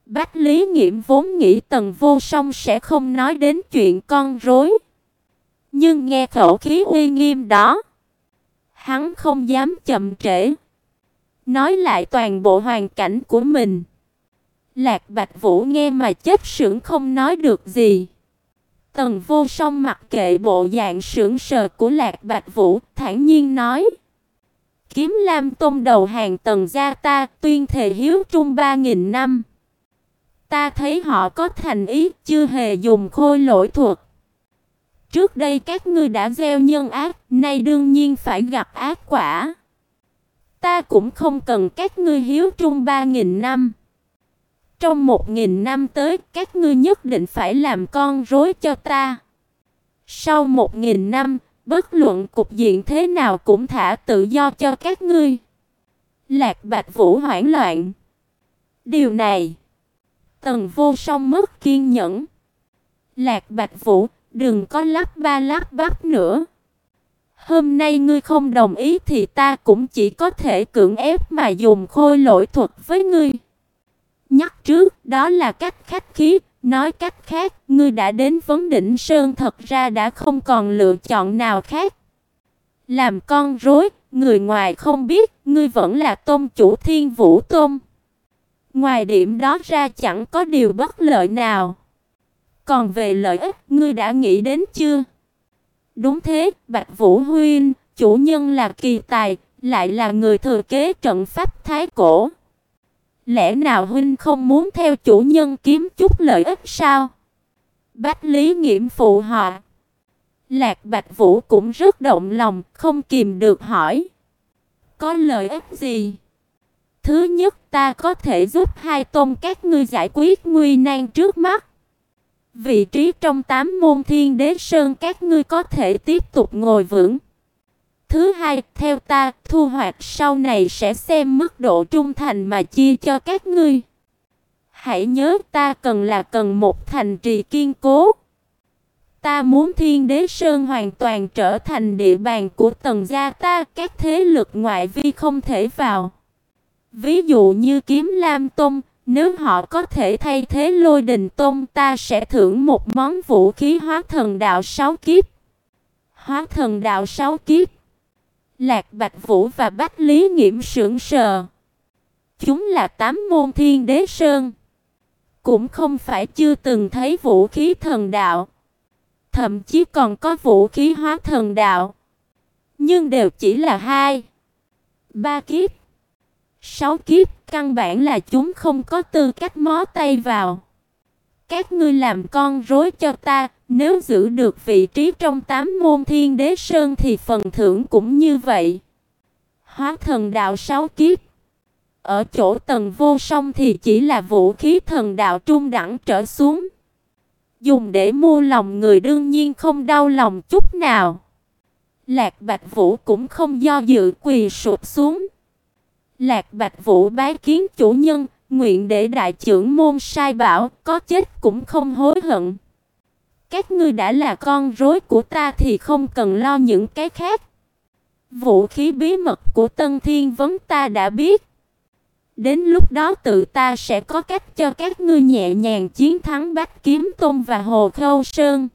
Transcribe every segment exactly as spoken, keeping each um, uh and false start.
Bách Lý Nghiễm vốn nghĩ Tần Vô Song sẽ không nói đến chuyện con rối, nhưng nghe khẩu khí uy nghiêm đó, hắn không dám chậm trễ, nói lại toàn bộ hoàn cảnh của mình. Lạc Bạch Vũ nghe mà chết sững không nói được gì. Tần Vô Song mặc kệ bộ dạng sững sờ của Lạc Bạch Vũ, thản nhiên nói: Kiếm Lam Tông đầu hàng Tần gia ta, tuyên thề hiếu trung ba nghìn năm. Ta thấy họ có thành ý, chưa hề dùng khôi lỗi thuật. Trước đây các ngươi đã gieo nhân ác, nay đương nhiên phải gặp ác quả. Ta cũng không cần các ngươi hiếu trung ba nghìn năm. Trong một nghìn năm tới, các ngươi nhất định phải làm con rối cho ta. Sau một nghìn năm, bất luận cục diện thế nào cũng thả tự do cho các ngươi. Lạc Bạch Vũ hoảng loạn. Điều này, Tần Vô Song mất kiên nhẫn. Lạc Bạch Vũ, đừng có lắp ba lắp bắp nữa. Hôm nay ngươi không đồng ý thì ta cũng chỉ có thể cưỡng ép mà dùng khôi lỗi thuật với ngươi. Nhắc trước, đó là cách khách khí, nói cách khác, ngươi đã đến Vấn Đỉnh Sơn thật ra đã không còn lựa chọn nào khác. Làm con rối, người ngoài không biết, ngươi vẫn là tôn chủ Thiên Vũ Tôn. Ngoài điểm đó ra chẳng có điều bất lợi nào. Còn về lợi ích, ngươi đã nghĩ đến chưa? Đúng thế, Bạch Vũ huynh, chủ nhân là kỳ tài, lại là người thừa kế trận pháp thái cổ. Lẽ nào huynh không muốn theo chủ nhân kiếm chút lợi ích sao? Bách Lý Nghiễm phụ họ. Lạc Bạch Vũ cũng rất động lòng, không kìm được hỏi. Có lợi ích gì? Thứ nhất, ta có thể giúp hai tôn các ngươi giải quyết nguy nan trước mắt. Vị trí trong tám môn Thiên Đế Sơn các ngươi có thể tiếp tục ngồi vững. Thứ hai, theo ta, thu hoạch sau này sẽ xem mức độ trung thành mà chia cho các ngươi. Hãy nhớ ta cần là cần một thành trì kiên cố. Ta muốn Thiên Đế Sơn hoàn toàn trở thành địa bàn của Tần gia ta, các thế lực ngoại vi không thể vào. Ví dụ như Kiếm Lam Tông, nếu họ có thể thay thế Lôi Đình Tông, ta sẽ thưởng một món vũ khí hóa thần đạo sáu kiếp. Hóa thần đạo sáu kiếp. Lạc Bạch Vũ và Bách Lý Nghiễm sững sờ. Chúng là tám môn Thiên Đế Sơn, cũng không phải chưa từng thấy vũ khí thần đạo, thậm chí còn có vũ khí hóa thần đạo, nhưng đều chỉ là hai, ba kiếp, sáu kiếp, căn bản là chúng không có tư cách mó tay vào. Các ngươi làm con rối cho ta, nếu giữ được vị trí trong tám môn Thiên Đế Sơn thì phần thưởng cũng như vậy. Hóa thần đạo sáu kiếp. Ở chỗ Tần Vô Song thì chỉ là vũ khí thần đạo trung đẳng trở xuống. Dùng để mua lòng người đương nhiên không đau lòng chút nào. Lạc Bạch Vũ cũng không do dự quỳ sụp xuống. Lạc Bạch Vũ bái kiến chủ nhân, nguyện để đại trưởng môn sai bảo, có chết cũng không hối hận. Các ngươi đã là con rối của ta thì không cần lo những cái khác. Vũ khí bí mật của Tân Thiên Vấn ta đã biết. Đến lúc đó tự ta sẽ có cách cho các ngươi nhẹ nhàng chiến thắng Bách Kiếm Tôn và Hồ Khâu Sơn.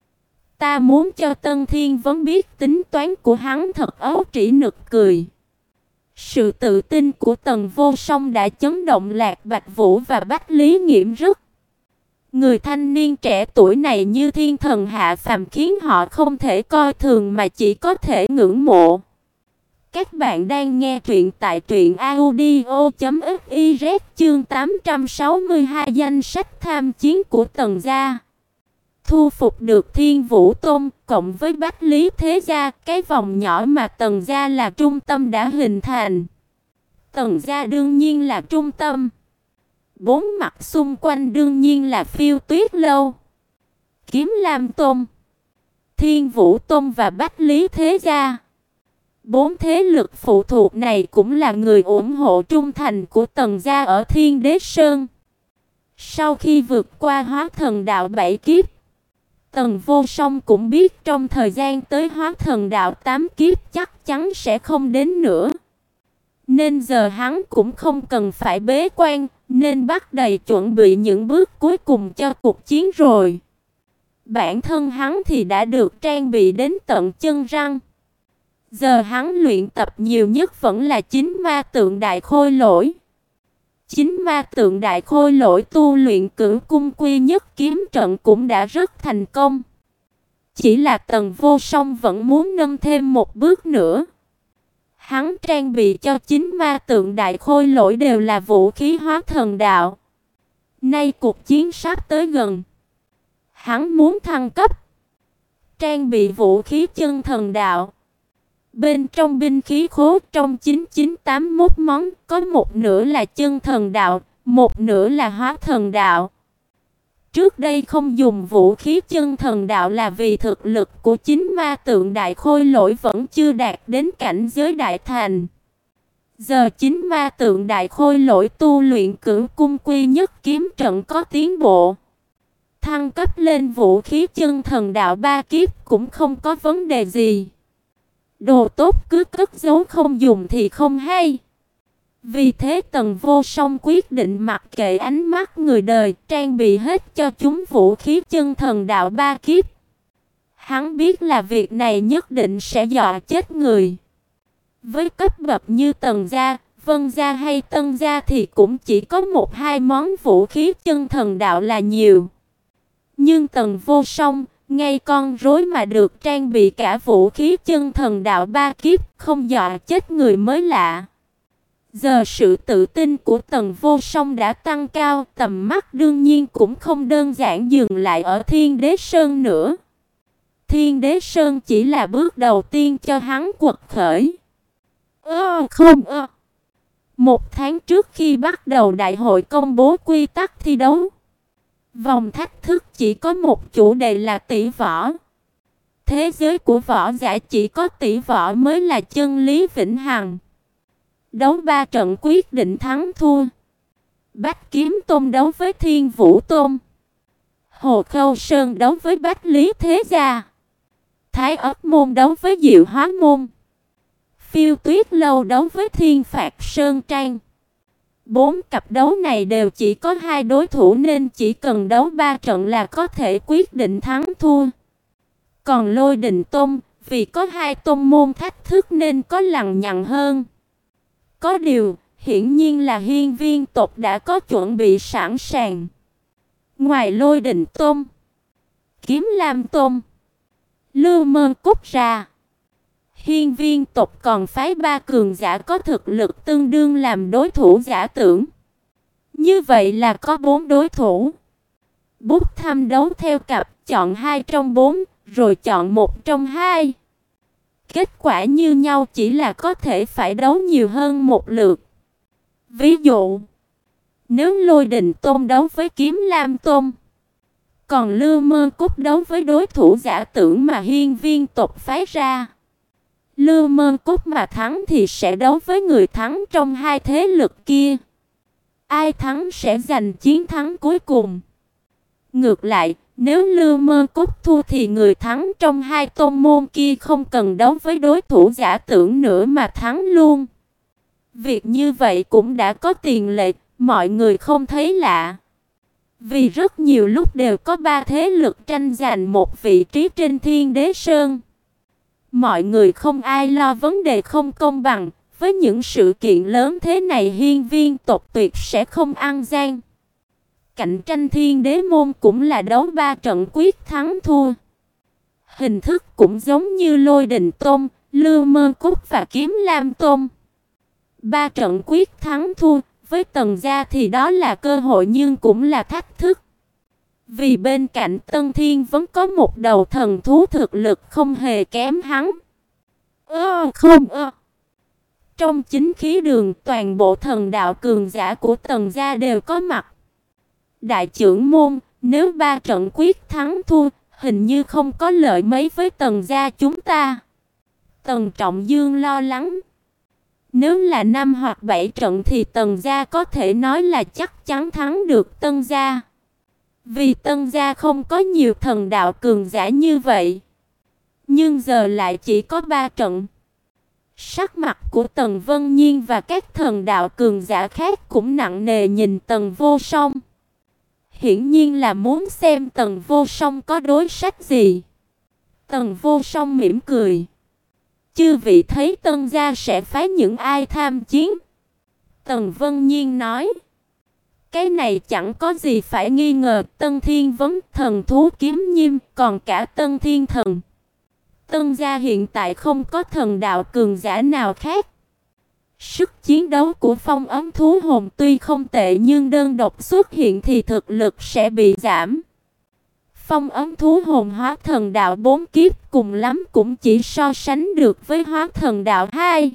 Ta muốn cho Tân Thiên Vấn biết tính toán của hắn thật ấu trĩ nực cười. Sự tự tin của Tần Vô Song đã chấn động Lạc Bạch Vũ và Bách Lý Nghiễm rất. Người thanh niên trẻ tuổi này như thiên thần hạ phàm khiến họ không thể coi thường mà chỉ có thể ngưỡng mộ. Các bạn đang nghe truyện tại truyện audio chấm fiz chương tám trăm sáu mươi hai danh sách tham chiến của Tần gia. Thu phục được Thiên Vũ Tôn cộng với Bách Lý Thế gia, cái vòng nhỏ mà Tần gia là trung tâm đã hình thành. Tần gia đương nhiên là trung tâm. Bốn mặt xung quanh đương nhiên là Phiêu Tuyết Lâu, Kiếm Lam Tôn, Thiên Vũ Tôn và Bách Lý Thế gia. Bốn thế lực phụ thuộc này cũng là người ủng hộ trung thành của Tần gia ở Thiên Đế Sơn. Sau khi vượt qua hóa thần đạo bảy kiếp, Tần Vô Song cũng biết trong thời gian tới hóa thần đạo tám kiếp chắc chắn sẽ không đến nữa. Nên giờ hắn cũng không cần phải bế quan, nên bắt đầy chuẩn bị những bước cuối cùng cho cuộc chiến rồi. Bản thân hắn thì đã được trang bị đến tận chân răng. Giờ hắn luyện tập nhiều nhất vẫn là chính ma tượng đại khôi lỗi. Chính ma tượng đại khôi lỗi tu luyện cửu cung quy nhất kiếm trận cũng đã rất thành công. Chỉ là Tần Vô Song vẫn muốn nâng thêm một bước nữa. Hắn trang bị cho chính ma tượng đại khôi lỗi đều là vũ khí hóa thần đạo. Nay cuộc chiến sắp tới gần. Hắn muốn thăng cấp, trang bị vũ khí chân thần đạo. Bên trong binh khí khố trong chín chín tám mốt món, có một nửa là chân thần đạo, một nửa là hóa thần đạo. Trước đây không dùng vũ khí chân thần đạo là vì thực lực của chính ma tượng đại khôi lỗi vẫn chưa đạt đến cảnh giới đại thành. Giờ chính ma tượng đại khôi lỗi tu luyện cửu cung quy nhất kiếm trận có tiến bộ. Thăng cấp lên vũ khí chân thần đạo ba kiếp cũng không có vấn đề gì. Đồ tốt cứ cất giấu không dùng thì không hay. Vì thế Tần Vô Song quyết định mặc kệ ánh mắt người đời, trang bị hết cho chúng vũ khí chân thần đạo ba kiếp. Hắn biết là việc này nhất định sẽ dọa chết người. Với cấp bậc như Tần gia, Vân gia hay Tân gia thì cũng chỉ có một hai món vũ khí chân thần đạo là nhiều. Nhưng Tần Vô Song, ngay con rối mà được trang bị cả vũ khí chân thần đạo ba kiếp, không dọa chết người mới lạ. Giờ sự tự tin của Tần Vô Song đã tăng cao, tầm mắt đương nhiên cũng không đơn giản dừng lại ở Thiên Đế Sơn nữa. Thiên Đế Sơn chỉ là bước đầu tiên cho hắn quật khởi. Ơ không ơ. Một tháng trước khi bắt đầu đại hội công bố quy tắc thi đấu, vòng thách thức chỉ có một chủ đề là tỷ võ. Thế giới của võ giả chỉ có tỷ võ mới là chân lý vĩnh hằng. Đấu ba trận quyết định thắng thua. Bách Kiếm Tôn đấu với Thiên Vũ Tôn, Hồ Khâu Sơn đấu với Bách Lý Thế Gia, Thái Ất Môn đấu với Diệu Hóa Môn, Phiêu Tuyết Lâu đấu với Thiên Phạt Sơn Trang. Bốn cặp đấu này đều chỉ có hai đối thủ nên chỉ cần đấu ba trận là có thể quyết định thắng thua. Còn Lôi Đình Tôn, vì có hai tôn môn thách thức nên có lằng nhằng hơn. Có điều, hiển nhiên là Hiên Viên tộc đã có chuẩn bị sẵn sàng. Ngoài Lôi Đình Tôn, Kiếm Lam Tôn, Lưu Mơ Cúc ra, Hiên Viên tộc còn phái ba cường giả có thực lực tương đương làm đối thủ giả tưởng. Như vậy là có bốn đối thủ. Bút thăm đấu theo cặp, chọn hai trong bốn, rồi chọn một trong hai. Kết quả như nhau chỉ là có thể phải đấu nhiều hơn một lượt. Ví dụ, nếu Lôi Đình Tôn đấu với Kiếm Lam Tôn, còn Lưu Mơ Cúc đấu với đối thủ giả tưởng mà Hiên Viên tộc phái ra, Lưu Mơ Cúc mà thắng thì sẽ đấu với người thắng trong hai thế lực kia. Ai thắng sẽ giành chiến thắng cuối cùng. Ngược lại, nếu Lưu Mơ Cúc thua thì người thắng trong hai tôn môn kia không cần đấu với đối thủ giả tưởng nữa mà thắng luôn. Việc như vậy cũng đã có tiền lệ, mọi người không thấy lạ. Vì rất nhiều lúc đều có ba thế lực tranh giành một vị trí trên Thiên Đế Sơn. Mọi người không ai lo vấn đề không công bằng, với những sự kiện lớn thế này Hiên Viên tộc tuyệt sẽ không ăn gian. Cạnh tranh Thiên Đế môn cũng là đấu ba trận quyết thắng thua. Hình thức cũng giống như Lôi Đình Tôn, Lưu Mơ Cúc và Kiếm Lam Tôn. Ba trận quyết thắng thua, với Tần gia thì đó là cơ hội nhưng cũng là thách thức. Vì bên cạnh Tân Thiên vẫn có một đầu thần thú thực lực không hề kém hắn. Ơ không ơ. Trong chính khí đường toàn bộ thần đạo cường giả của Tần gia đều có mặt. Đại trưởng môn, nếu ba trận quyết thắng thua, hình như không có lợi mấy với Tần gia chúng ta. Tần Trọng Dương lo lắng. Nếu là năm hoặc bảy trận thì Tần gia có thể nói là chắc chắn thắng được Tân gia. Vì Tân gia không có nhiều thần đạo cường giả như vậy. Nhưng giờ lại chỉ có ba trận. Sắc mặt của Tần Vân Nhiên và các thần đạo cường giả khác cũng nặng nề nhìn Tần Vô Song. Hiển nhiên là muốn xem Tần Vô Song có đối sách gì. Tần Vô Song mỉm cười. Chư vị thấy Tân gia sẽ phái những ai tham chiến? Tần Vân Nhiên nói. Cái này chẳng có gì phải nghi ngờ. Tân Thiên Vấn, thần thú kiếm nhiêm, còn cả Tân Thiên Thần. Tân gia hiện tại không có thần đạo cường giả nào khác. Sức chiến đấu của phong ấm thú hồn tuy không tệ nhưng đơn độc xuất hiện thì thực lực sẽ bị giảm. Phong ấm thú hồn hóa thần đạo bốn kiếp cùng lắm cũng chỉ so sánh được với hóa thần đạo hai,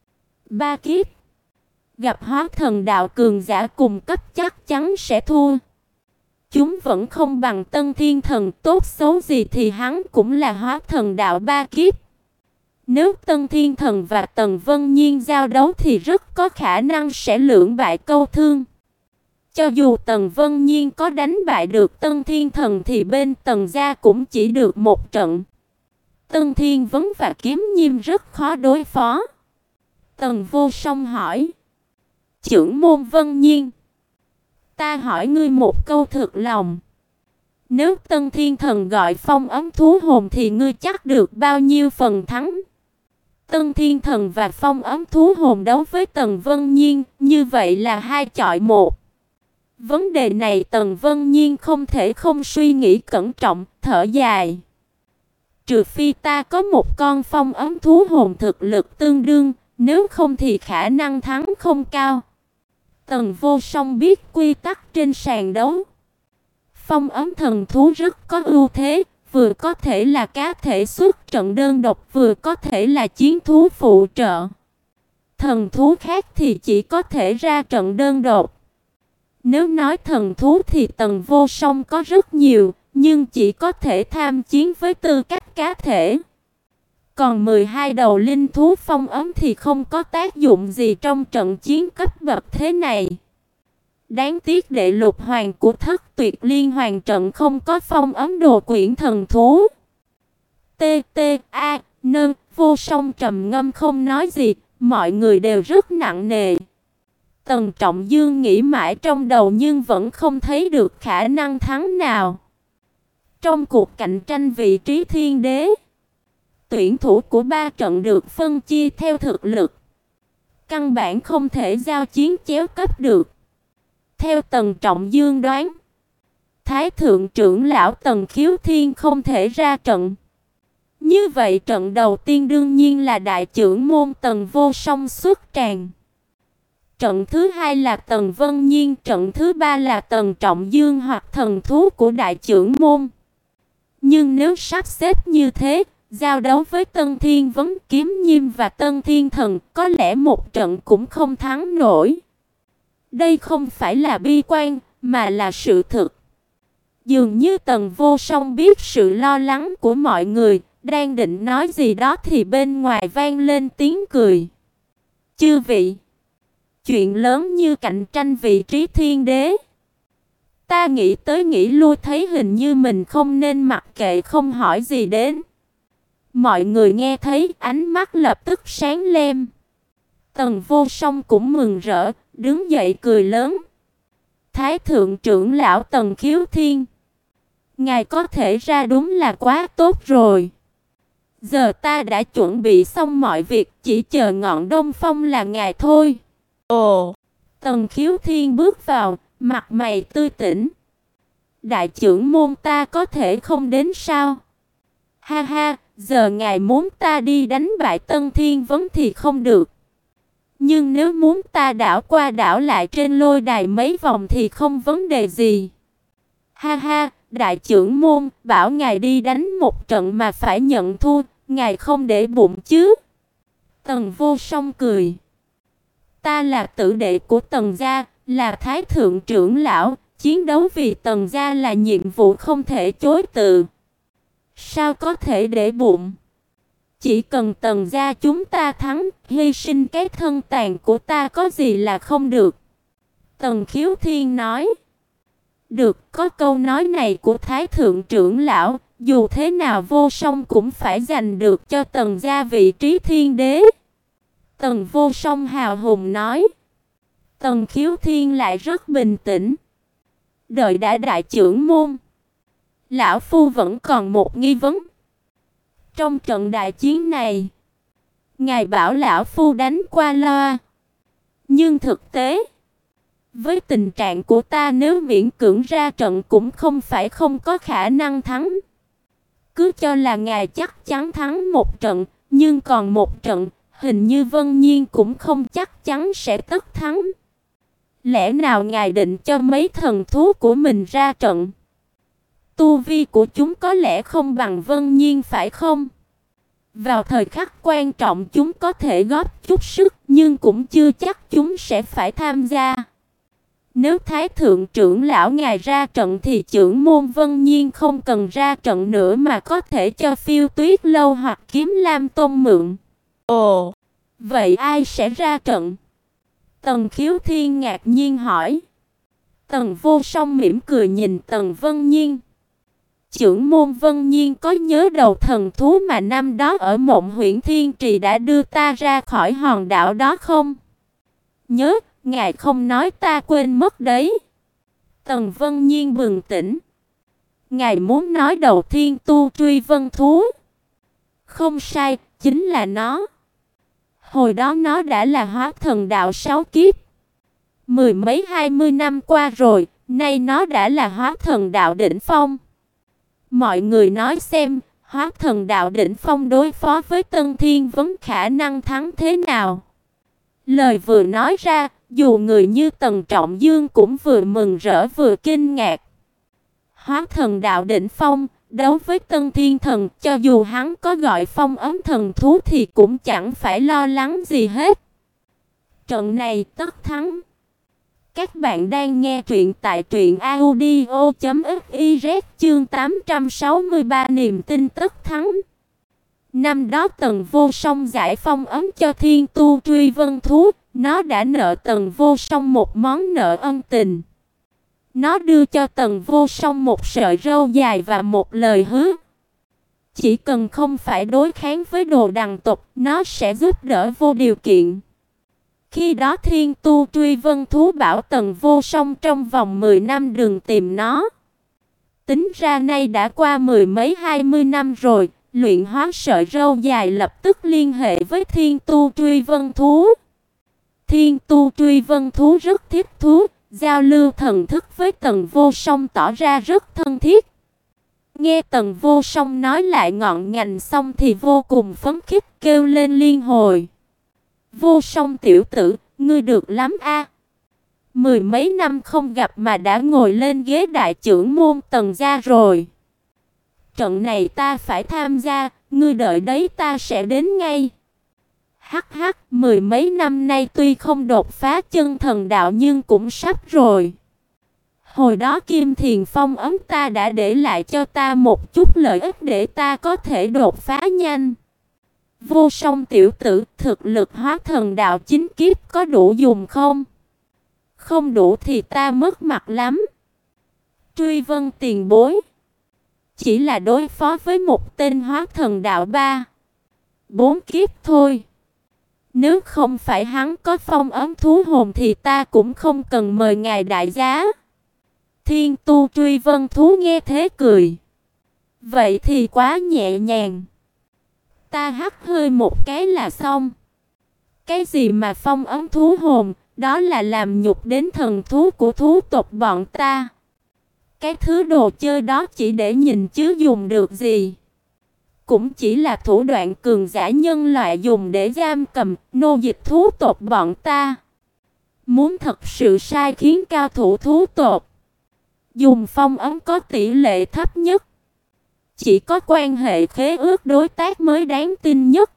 ba kiếp. Gặp hóa thần đạo cường giả cùng cấp chắc chắn sẽ thua. Chúng vẫn không bằng Tân Thiên Thần, tốt xấu gì thì hắn cũng là hóa thần đạo ba kiếp. Nếu Tân Thiên Thần và Tần Vân Nhiên giao đấu thì rất có khả năng sẽ lưỡng bại câu thương. Cho dù Tần Vân Nhiên có đánh bại được Tân Thiên Thần thì bên Tần gia cũng chỉ được một trận. Tân Thiên Vấn và Kiếm Nhiêm rất khó đối phó. Tần Vô Song hỏi. Chưởng môn Vân Nhiên, ta hỏi ngươi một câu thực lòng. Nếu Tân Thiên Thần gọi phong ấm thú hồn thì ngươi chắc được bao nhiêu phần thắng? Tân Thiên Thần và phong ấm thú hồn đấu với Tần Vân Nhiên, như vậy là hai chọi một. Vấn đề này Tần Vân Nhiên không thể không suy nghĩ cẩn trọng, thở dài. Trừ phi ta có một con phong ấm thú hồn thực lực tương đương, nếu không thì khả năng thắng không cao. Tần Vô Song biết quy tắc trên sàn đấu. Phong ấm thần thú rất có ưu thế, vừa có thể là cá thể xuất trận đơn độc, vừa có thể là chiến thú phụ trợ. Thần thú khác thì chỉ có thể ra trận đơn độc. Nếu nói thần thú thì Tần Vô Song có rất nhiều, nhưng chỉ có thể tham chiến với tư cách cá thể. Còn mười hai đầu linh thú phong ấm thì không có tác dụng gì trong trận chiến cấp bậc thế này. Đáng tiếc đệ lục hoàng của Thất Tuyệt Liên Hoàng trận không có phong ấm đồ quyển thần thú. T T A Nơ Vô Song trầm ngâm không nói gì, mọi người đều rất nặng nề. Tần Trọng Dương nghĩ mãi trong đầu nhưng vẫn không thấy được khả năng thắng nào. Trong cuộc cạnh tranh vị trí thiên đế, tuyển thủ của ba trận được phân chia theo thực lực. Căn bản không thể giao chiến chéo cấp được. Theo Tần Trọng Dương đoán, Thái thượng trưởng lão Tần Khiếu Thiên không thể ra trận. Như vậy trận đầu tiên đương nhiên là đại trưởng môn Tần Vô Song xuất tràng. Trận thứ hai là Tần Vân Nhiên, trận thứ ba là Tần Trọng Dương hoặc thần thú của đại trưởng môn. Nhưng nếu sắp xếp như thế, giao đấu với Tân Thiên Vấn, Kiếm Nhiêm và Tân Thiên Thần, có lẽ một trận cũng không thắng nổi. Đây không phải là bi quan, mà là sự thực. Dường như Tần Vô Song biết sự lo lắng của mọi người, đang định nói gì đó thì bên ngoài vang lên tiếng cười. Chư vị, chuyện lớn như cạnh tranh vị trí thiên đế, ta nghĩ tới nghĩ lui thấy hình như mình không nên mặc kệ không hỏi gì đến. Mọi người nghe thấy ánh mắt lập tức sáng lên. Tần Vô Song cũng mừng rỡ, đứng dậy cười lớn. Thái thượng trưởng lão Tần Khiếu Thiên, ngài có thể ra đúng là quá tốt rồi. Giờ ta đã chuẩn bị xong mọi việc, chỉ chờ ngọn đông phong là ngài thôi. Ồ! Tần Khiếu Thiên bước vào, mặt mày tươi tỉnh. Đại trưởng môn ta có thể không đến sao? Ha ha, giờ ngài muốn ta đi đánh bại Tân Thiên Vấn thì không được. Nhưng nếu muốn ta đảo qua đảo lại trên lôi đài mấy vòng thì không vấn đề gì. Ha ha, đại trưởng môn, bảo ngài đi đánh một trận mà phải nhận thua, ngài không để bụng chứ? Tần Vô Song cười. Ta là tử đệ của Tần gia, là thái thượng trưởng lão, chiến đấu vì Tần gia là nhiệm vụ không thể chối từ. Sao có thể để bụng? Chỉ cần Tần gia chúng ta thắng, hy sinh cái thân tàn của ta có gì là không được. Tần Khiếu Thiên nói. Được, có câu nói này của Thái thượng trưởng lão, dù thế nào Vô Song cũng phải giành được cho Tần gia vị trí thiên đế. Tần Vô Song hào hùng nói. Tần Khiếu Thiên lại rất bình tĩnh. Đợi đã đại trưởng môn. Lão Phu vẫn còn một nghi vấn. Trong trận đại chiến này, ngài bảo Lão Phu đánh qua loa. Nhưng thực tế, với tình trạng của ta nếu miễn cưỡng ra trận cũng không phải không có khả năng thắng. Cứ cho là ngài chắc chắn thắng một trận, nhưng còn một trận, hình như Vân Nhiên cũng không chắc chắn sẽ tất thắng. Lẽ nào ngài định cho mấy thần thú của mình ra trận? Tu vi của chúng có lẽ không bằng Vân Nhiên phải không? Vào thời khắc quan trọng chúng có thể góp chút sức, nhưng cũng chưa chắc chúng sẽ phải tham gia. Nếu Thái Thượng trưởng lão ngài ra trận thì trưởng môn Vân Nhiên không cần ra trận nữa mà có thể cho Phiêu Tuyết Lâu hoặc Kiếm Lam Tôn mượn. Ồ, vậy ai sẽ ra trận? Tần Khiếu Thiên ngạc nhiên hỏi. Tần Vô Song mỉm cười nhìn Tần Vân Nhiên. Trưởng môn Vân Nhiên có nhớ đầu thần thú mà năm đó ở Mộng Huyễn Thiên Trì đã đưa ta ra khỏi hòn đảo đó không? Nhớ, ngài không nói ta quên mất đấy. Tần Vân Nhiên bừng tỉnh. Ngài muốn nói đầu thiên tu truy vân thú. Không sai, chính là nó. Hồi đó nó đã là hóa thần đạo sáu kiếp. Mười mấy hai mươi năm qua rồi, nay nó đã là hóa thần đạo đỉnh phong. Mọi người nói xem, hóa thần đạo đỉnh phong đối phó với Tân Thiên Vấn khả năng thắng thế nào? Lời vừa nói ra, dù người như Tần Trọng Dương cũng vừa mừng rỡ vừa kinh ngạc. Hóa thần đạo đỉnh phong, đấu với Tân Thiên Thần, cho dù hắn có gọi phong ấm thần thú thì cũng chẳng phải lo lắng gì hết. Trận này tất thắng. Các bạn đang nghe truyện tại truyện audio chấm fiz chương tám trăm sáu mươi ba niềm tin tất thắng. Năm đó Tần Vô Song giải phong ấm cho Thiên Tu Truy Vân thú, nó đã nợ Tần Vô Song một món nợ ân tình. Nó đưa cho Tần Vô Song một sợi râu dài và một lời hứa. Chỉ cần không phải đối kháng với đồ đằng tộc, nó sẽ giúp đỡ vô điều kiện. Khi đó Thiên Tu Truy Vân thú bảo Tần Vô Song trong vòng mười năm đừng tìm nó. Tính ra nay đã qua mười mấy hai mươi năm rồi, luyện hóa sợi râu dài lập tức liên hệ với Thiên Tu Truy Vân thú. Thiên Tu Truy Vân thú rất thích thú, giao lưu thần thức với Tần Vô Song tỏ ra rất thân thiết. Nghe Tần Vô Song nói lại ngọn ngành xong thì vô cùng phấn khích kêu lên liên hồi. Vô Song tiểu tử, ngươi được lắm a. Mười mấy năm không gặp mà đã ngồi lên ghế đại trưởng môn Tần gia rồi. Trận này ta phải tham gia, ngươi đợi đấy ta sẽ đến ngay. Hắc hắc, mười mấy năm nay tuy không đột phá chân thần đạo nhưng cũng sắp rồi. Hồi đó Kim Thiền Phong ấm ta đã để lại cho ta một chút lợi ích để ta có thể đột phá nhanh. Vô Song tiểu tử, thực lực hóa thần đạo chính kiếp có đủ dùng không? Không đủ thì ta mất mặt lắm. Truy Vân tiền bối. Chỉ là đối phó với một tên hóa thần đạo ba, bốn kiếp thôi. Nếu không phải hắn có phong ấm thú hồn thì ta cũng không cần mời ngài đại giá. Thiên Tu Truy Vân thú nghe thế cười. Vậy thì quá nhẹ nhàng. Ta hắt hơi một cái là xong. Cái gì mà phong ấm thú hồn, đó là làm nhục đến thần thú của thú tộc bọn ta. Cái thứ đồ chơi đó chỉ để nhìn chứ dùng được gì. Cũng chỉ là thủ đoạn cường giả nhân loại dùng để giam cầm, nô dịch thú tộc bọn ta. Muốn thật sự sai khiến cao thủ thú tộc, dùng phong ấm có tỷ lệ thấp nhất. Chỉ có quan hệ khế ước đối tác mới đáng tin nhất,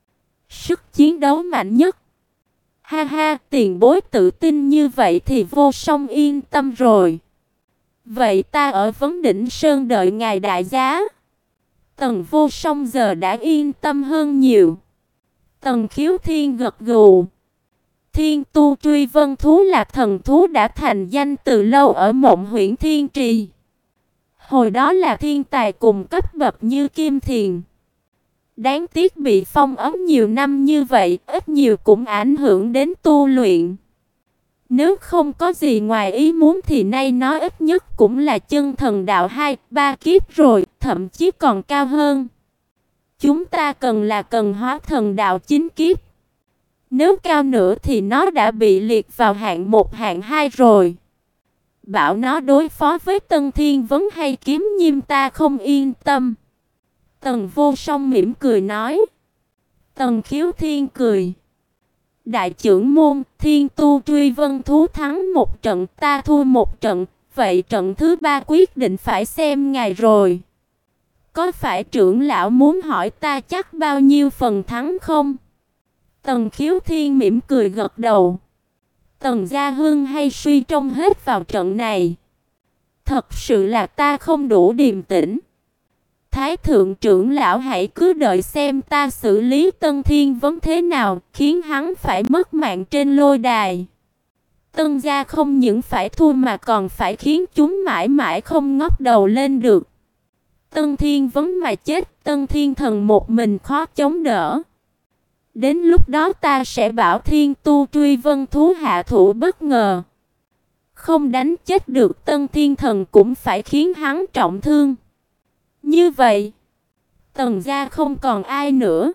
sức chiến đấu mạnh nhất. Ha ha, tiền bối tự tin như vậy thì Vô Song yên tâm rồi. Vậy ta ở Vấn Đỉnh Sơn đợi ngài đại giá. Tần Vô Song giờ đã yên tâm hơn nhiều. Tần Khiếu Thiên gật gù. Thiên Tu Truy Vân thú là thần thú đã thành danh từ lâu ở Mộng Huyễn Thiên Trì. Hồi đó là thiên tài cùng cấp bậc như Kim Thiền. Đáng tiếc bị phong ấn nhiều năm như vậy, ít nhiều cũng ảnh hưởng đến tu luyện. Nếu không có gì ngoài ý muốn thì nay nó ít nhất cũng là chân thần đạo hai, ba kiếp rồi, thậm chí còn cao hơn. Chúng ta cần là cần hóa thần đạo chín kiếp. Nếu cao nữa thì nó đã bị liệt vào hạng một hạng hai rồi. Bảo nó đối phó với Tân Thiên Vấn hay Kiếm Nhiêm ta không yên tâm. Tần Vô Song mỉm cười nói. Tần Khiếu Thiên cười. Đại trưởng môn, Thiên Tu Truy Vân Thú thắng một trận, ta thua một trận, vậy trận thứ ba quyết định phải xem ngài rồi. Có phải trưởng lão muốn hỏi ta chắc bao nhiêu phần thắng không? Tần Khiếu Thiên mỉm cười gật đầu. Tần Gia Hưng hay suy trông hết vào trận này. Thật sự là ta không đủ điềm tĩnh. Thái thượng trưởng lão hãy cứ đợi xem ta xử lý Tân Thiên Vấn thế nào, khiến hắn phải mất mạng trên lôi đài. Tân gia không những phải thua mà còn phải khiến chúng mãi mãi không ngóc đầu lên được. Tân Thiên Vấn mà chết, Tân Thiên Thần một mình khó chống đỡ. Đến lúc đó ta sẽ bảo Thiên Tu Truy Vân Thú hạ thủ bất ngờ. Không đánh chết được Tân Thiên Thần cũng phải khiến hắn trọng thương. Như vậy, Tần gia không còn ai nữa.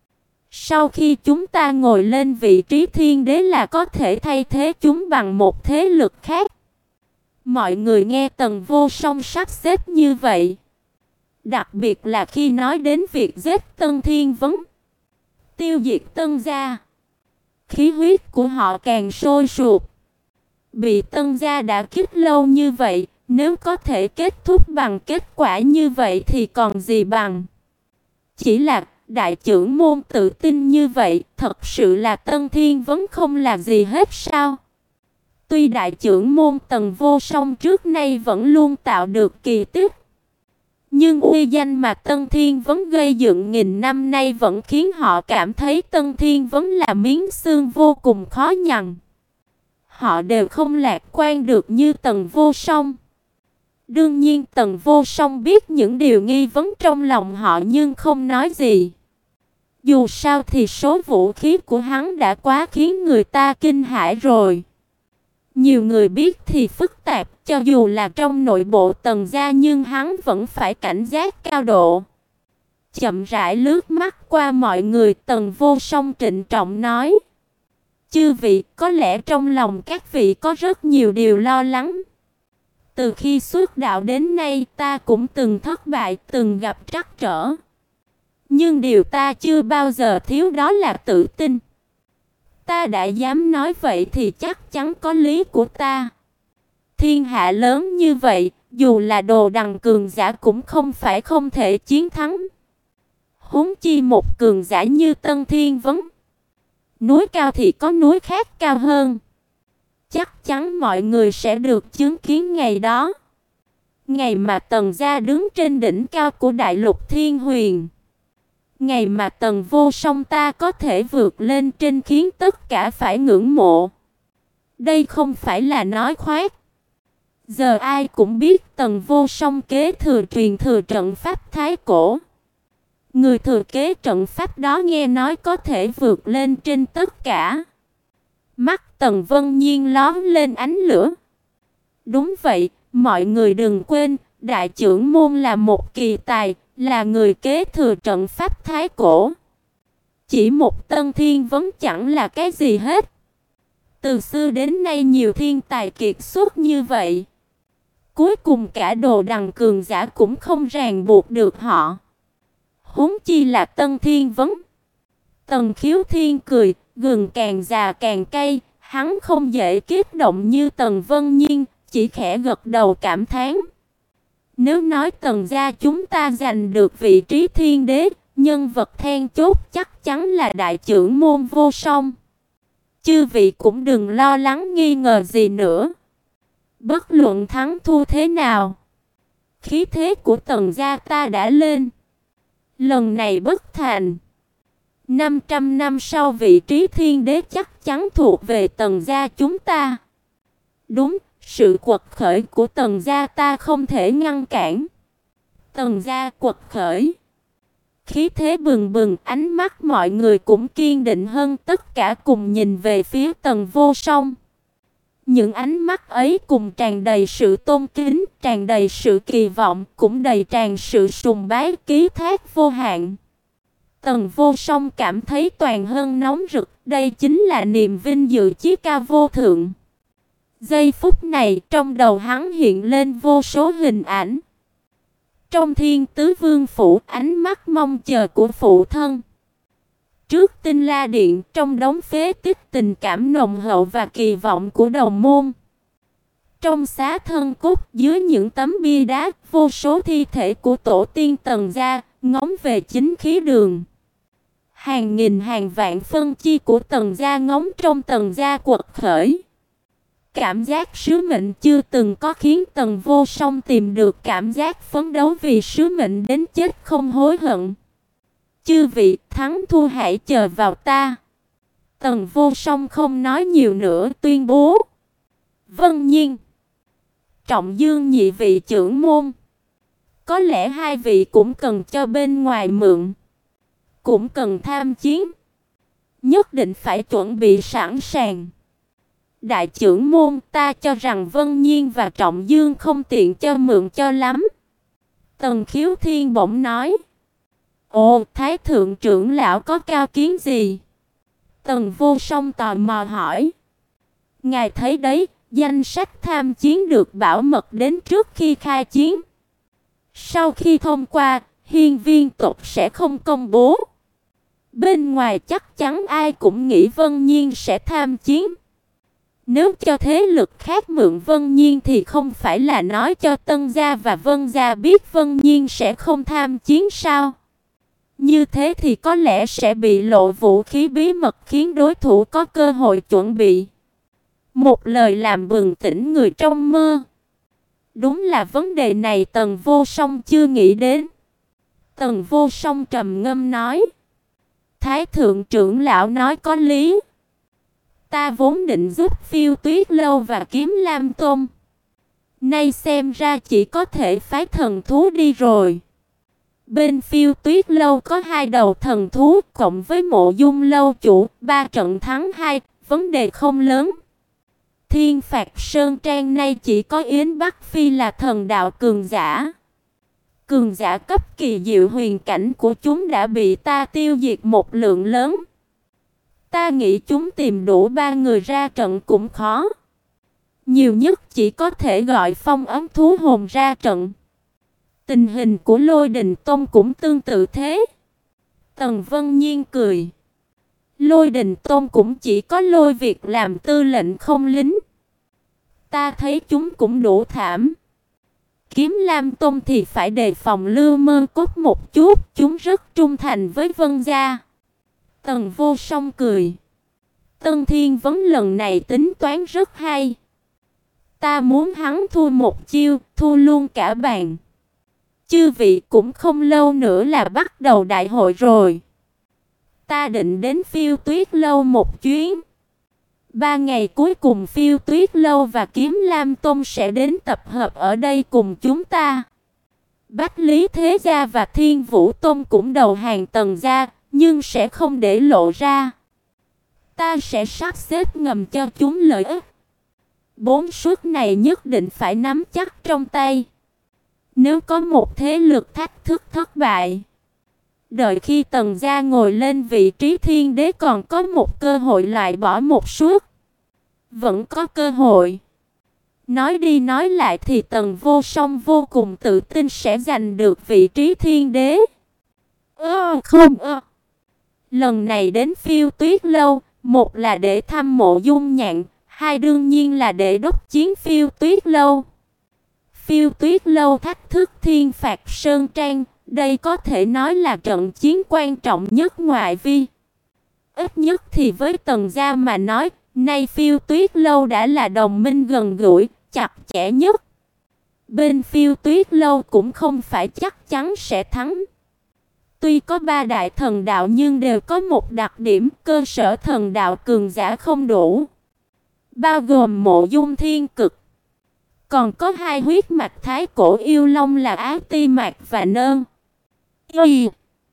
Sau khi chúng ta ngồi lên vị trí thiên đế là có thể thay thế chúng bằng một thế lực khác. Mọi người nghe Tần Vô Song sắp xếp như vậy. Đặc biệt là khi nói đến việc giết Tân Thiên Vấn, tiêu diệt Tân gia, khí huyết của họ càng sôi sục. Bị Tân gia đã kích lâu như vậy, nếu có thể kết thúc bằng kết quả như vậy thì còn gì bằng. Chỉ là đại trưởng môn tự tin như vậy, thật sự là Tân Thiên Vấn không là gì hết sao? Tuy đại trưởng môn Tần Vô Song trước nay vẫn luôn tạo được kỳ tích, nhưng uy danh mà Tân Thiên Vấn gây dựng nghìn năm nay vẫn khiến họ cảm thấy Tân Thiên Vấn là miếng xương vô cùng khó nhằn. Họ đều không lạc quan được như Tần Vô Song. Đương nhiên Tần Vô Song biết những điều nghi vấn trong lòng họ nhưng không nói gì. Dù sao thì số vũ khí của hắn đã quá khiến người ta kinh hãi rồi. Nhiều người biết thì phức tạp, cho dù là trong nội bộ Tần gia nhưng hắn vẫn phải cảnh giác cao độ. Chậm rãi lướt mắt qua mọi người, Tần Vô Song trịnh trọng nói: Chư vị, có lẽ trong lòng các vị có rất nhiều điều lo lắng. Từ khi xuất đạo đến nay ta cũng từng thất bại, từng gặp trắc trở. Nhưng điều ta chưa bao giờ thiếu đó là tự tin. Ta đã dám nói vậy thì chắc chắn có lý của ta. Thiên hạ lớn như vậy, dù là đồ đằng cường giả cũng không phải không thể chiến thắng. Huống chi một cường giả như Tân Thiên Vấn. Núi cao thì có núi khác cao hơn. Chắc chắn mọi người sẽ được chứng kiến ngày đó. Ngày mà Tần gia đứng trên đỉnh cao của đại lục Thiên Huyền. Ngày mà Tần Vô Song ta có thể vượt lên trên khiến tất cả phải ngưỡng mộ. Đây không phải là nói khoác. Giờ ai cũng biết Tần Vô Song kế thừa truyền thừa trận pháp thái cổ. Người thừa kế trận pháp đó nghe nói có thể vượt lên trên tất cả. Mắt Tần Vân Nhiên lóe lên ánh lửa. Đúng vậy, mọi người đừng quên, đại trưởng môn là một kỳ tài, là người kế thừa trận pháp thái cổ. Chỉ một Tân Thiên Vấn chẳng là cái gì hết. Từ xưa đến nay nhiều thiên tài kiệt xuất như vậy. Cuối cùng cả đồ đằng cường giả cũng không ràng buộc được họ. Huống chi là Tân Thiên Vấn. Tần Khiếu Thiên cười, gừng càng già càng cay, hắn không dễ kích động như Tần Vân Nhiên, chỉ khẽ gật đầu cảm thán. Nếu nói Tần gia chúng ta giành được vị trí thiên đế, nhân vật then chốt chắc chắn là đại trưởng môn Vô Song. Chư vị cũng đừng lo lắng nghi ngờ gì nữa. Bất luận thắng thua thế nào, khí thế của Tần gia ta đã lên. Lần này bất thành, năm trăm năm sau vị trí thiên đế chắc chắn thuộc về Tần gia chúng ta. Đúng, sự quật khởi của Tần gia ta không thể ngăn cản. Tần gia quật khởi, Khí thế bừng bừng, ánh mắt mọi người cũng kiên định hơn, tất cả cùng nhìn về phía Tần Vô Song. Những ánh mắt ấy cùng tràn đầy sự tôn kính, tràn đầy sự kỳ vọng, cũng đầy tràn sự sùng bái ký thác vô hạn. Tần Vô Song cảm thấy toàn thân nóng rực, đây chính là niềm vinh dự chí cao vô thượng. Giây phút này, trong đầu hắn hiện lên vô số hình ảnh. Trong Thiên Tứ Vương phủ, ánh mắt mong chờ của phụ thân. Trước Tinh La Điện, trong đống phế tích, tình cảm nồng hậu và kỳ vọng của đồng môn. Trong xá thân cốt, dưới những tấm bia đá, vô số thi thể của tổ tiên Tần gia, ngóng về chính khí đường. Hàng nghìn hàng vạn phân chi của Tần gia ngóng trong Tần gia quật khởi. Cảm giác sứ mệnh chưa từng có khiến Tần Vô Song tìm được cảm giác phấn đấu vì sứ mệnh đến chết không hối hận. Chư vị, thắng thua hãy chờ vào ta. Tần Vô Song không nói nhiều nữa, tuyên bố. Vân Nhiên, Trọng Dương nhị vị trưởng môn. Có lẽ hai vị cũng cần cho bên ngoài mượn, cũng cần tham chiến. Nhất định phải chuẩn bị sẵn sàng. Đại trưởng môn, ta cho rằng Vân Nhiên và Trọng Dương không tiện cho mượn cho lắm. Tần Khiếu Thiên bỗng nói. Ồ, Thái thượng trưởng lão có cao kiến gì? Tần Vô Song tò mò hỏi. Ngài thấy đấy, danh sách tham chiến được bảo mật đến trước khi khai chiến. Sau khi thông qua, hiên viên tộc sẽ không công bố. Bên ngoài chắc chắn ai cũng nghĩ Vân Nhiên sẽ tham chiến. Nếu cho thế lực khác mượn Vân Nhiên thì không phải là nói cho Tân gia và Vân gia biết Vân Nhiên sẽ không tham chiến sao? Như thế thì có lẽ sẽ bị lộ vũ khí bí mật khiến đối thủ có cơ hội chuẩn bị. Một lời làm bừng tỉnh người trong mơ. Đúng là vấn đề này Tần Vô Song chưa nghĩ đến. Tần Vô Song trầm ngâm nói. Thái thượng trưởng lão nói có lý. Ta vốn định giúp Phiêu Tuyết Lâu và Kiếm Lam Tôn. Nay xem ra chỉ có thể phái thần thú đi rồi. Bên Phiêu Tuyết Lâu có hai đầu thần thú, cộng với Mộ Dung lâu chủ, ba trận thắng hai, vấn đề không lớn. Thiên Phạt Sơn Trang nay chỉ có Yến Bắc Phi là thần đạo cường giả. Cường giả cấp kỳ diệu huyền cảnh của chúng đã bị ta tiêu diệt một lượng lớn. Ta nghĩ chúng tìm đủ ba người ra trận cũng khó. Nhiều nhất chỉ có thể gọi Phong Ấm Thú Hồn ra trận. Tình hình của Lôi Đình Tông cũng tương tự thế. Tần Vân Nhiên cười. Lôi Đình Tông cũng chỉ có Lôi việc làm tư lệnh không lính. Ta thấy chúng cũng đủ thảm. Kiếm Lam Tông thì phải đề phòng Lưu Mơ Cốt một chút, chúng rất trung thành với Vân gia. Tần Vô Song cười. Tân Thiên Vấn lần này tính toán rất hay. Ta muốn hắn thua một chiêu, thua luôn cả bàn. Chư vị cũng không lâu nữa là bắt đầu đại hội rồi. Ta định đến Phiêu Tuyết Lâu một chuyến. Ba ngày cuối cùng Phiêu Tuyết Lâu và Kiếm Lam Tôn sẽ đến tập hợp ở đây cùng chúng ta. Bách Lý Thế Gia và Thiên Vũ Tôn cũng đầu hàng Tần gia, nhưng sẽ không để lộ ra. Ta sẽ sắp xếp ngầm cho chúng lợi ích. Bốn suất này nhất định phải nắm chắc trong tay. Nếu có một thế lực thách thức thất bại, đợi khi Tần gia ngồi lên vị trí thiên đế còn có một cơ hội loại bỏ một suất. Vẫn có cơ hội. Nói đi nói lại thì Tần Vô Song vô cùng tự tin sẽ giành được vị trí thiên đế. Ơ không ơ. Lần này đến Phiêu Tuyết Lâu, một là để thăm Mộ Dung Nhạn, hai đương nhiên là để đốc chiến Phiêu Tuyết Lâu. Phiêu Tuyết Lâu thách thức Thiên Phạt Sơn Trang, đây có thể nói là trận chiến quan trọng nhất ngoại vi. Ít nhất thì với Tần gia mà nói, nay Phiêu Tuyết Lâu đã là đồng minh gần gũi, chặt chẽ nhất. Bên Phiêu Tuyết Lâu cũng không phải chắc chắn sẽ thắng. Tuy có ba đại thần đạo nhưng đều có một đặc điểm, cơ sở thần đạo cường giả không đủ. Bao gồm Mộ Dung Thiên Cực. Còn có hai huyết mạch thái cổ yêu long là Á Ti Mạc và Nơn. Y.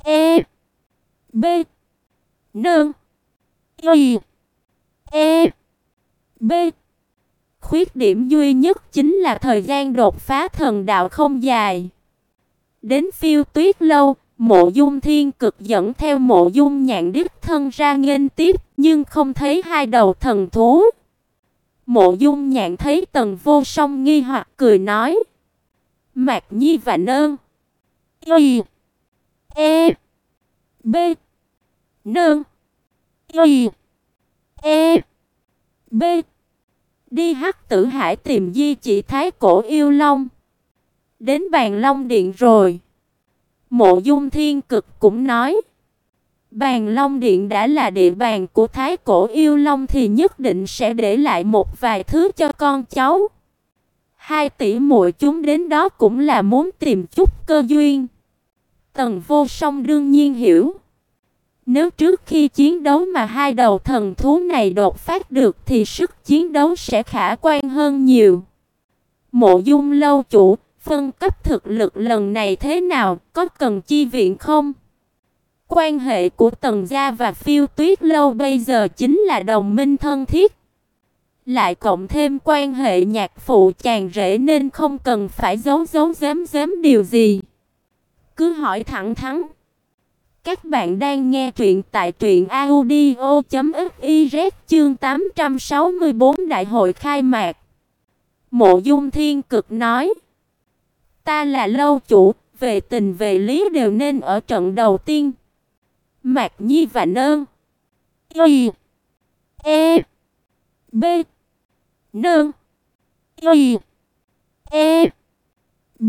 E. B. Nương. Y. E. B. Khuyết điểm duy nhất chính là thời gian đột phá thần đạo không dài. Đến Phiêu Tuyết lâu, Mộ Dung Thiên Cực dẫn theo Mộ Dung Nhạn đích thân ra nghênh tiếp, nhưng không thấy hai đầu thần thú. Mộ Dung Nhạn thấy Tần Vô Song nghi hoặc cười nói: Mạc Nhi và Nương. Y. E. B. Nương. Y. E. B. Đi Hắc Tử Hải tìm Di Chỉ Thái Cổ Yêu Long. Đến Bàn Long Điện rồi. Mộ Dung Thiên Cực cũng nói: Bàn Long Điện đã là địa bàn của Thái Cổ Yêu Long thì nhất định sẽ để lại một vài thứ cho con cháu. Hai tỷ muội chúng đến đó cũng là muốn tìm chút cơ duyên. Tần Vô Song đương nhiên hiểu. Nếu trước khi chiến đấu mà hai đầu thần thú này đột phát được thì sức chiến đấu sẽ khả quan hơn nhiều. Mộ Dung lâu chủ, phân cấp thực lực lần này thế nào, có cần chi viện không? Quan hệ của Tần gia và Phiêu Tuyết lâu bây giờ chính là đồng minh thân thiết. Lại cộng thêm quan hệ nhạc phụ chàng rể nên không cần phải giấu giấu giếm giếm điều gì. Cứ hỏi thẳng thắn. Các bạn đang nghe truyện tại truyện audio chấm fiz chương tám trăm sáu mươi bốn Đại hội khai mạc. Mộ Dung Thiên Cực nói: Ta là lâu chủ, về tình về lý đều nên ở trận đầu tiên. Mạc Nhi và Nương. Y. E. B. Nương. Y. E. B.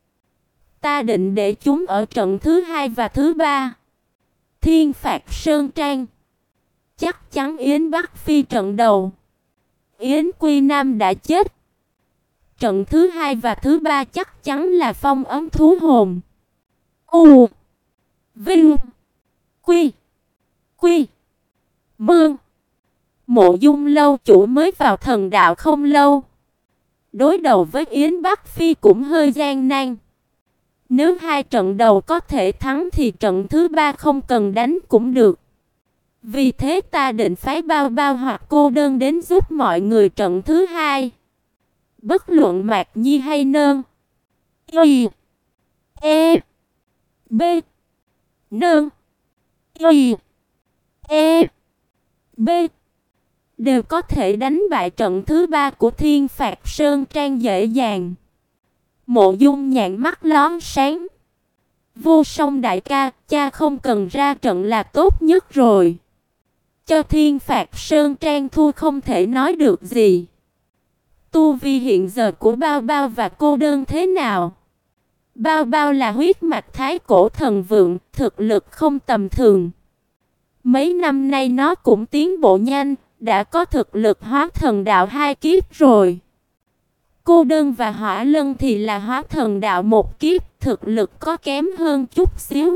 Ta định để chúng ở trận thứ hai và thứ ba. Thiên Phạt Sơn Trang. Chắc chắn Yến Bắc Phi trận đầu. Yến Quy Nam đã chết. Trận thứ hai và thứ ba chắc chắn là Phong Ấm Thú Hồn. U. Vinh. Quy. Quy. Mương. Mộ Dung lâu chủ mới vào thần đạo không lâu. Đối đầu với Yến Bắc Phi cũng hơi gian nan. Nếu hai trận đầu có thể thắng thì trận thứ ba không cần đánh cũng được. Vì thế ta định phái Bao Bao hoặc Cô Đơn đến giúp mọi người trận thứ hai. Bất luận Mạc Nhi hay Nương. Y. E. B. Nương. Y. E. B. Đều có thể đánh bại trận thứ ba của Thiên Phạt Sơn Trang dễ dàng. Mộ Dung Nhạn mắt lóe sáng. Vô Song đại ca, cha không cần ra trận là tốt nhất rồi. Cho Thiên Phạt Sơn Trang thua không thể nói được gì. Tu vi hiện giờ của Bao Bao và Cô Đơn thế nào? Bao Bao là huyết mạch thái cổ thần vượng, thực lực không tầm thường. Mấy năm nay nó cũng tiến bộ nhanh, đã có thực lực hóa thần đạo hai kiếp rồi. Cô Đơn và Hỏa Lân thì là hóa thần đạo một kiếp, thực lực có kém hơn chút xíu.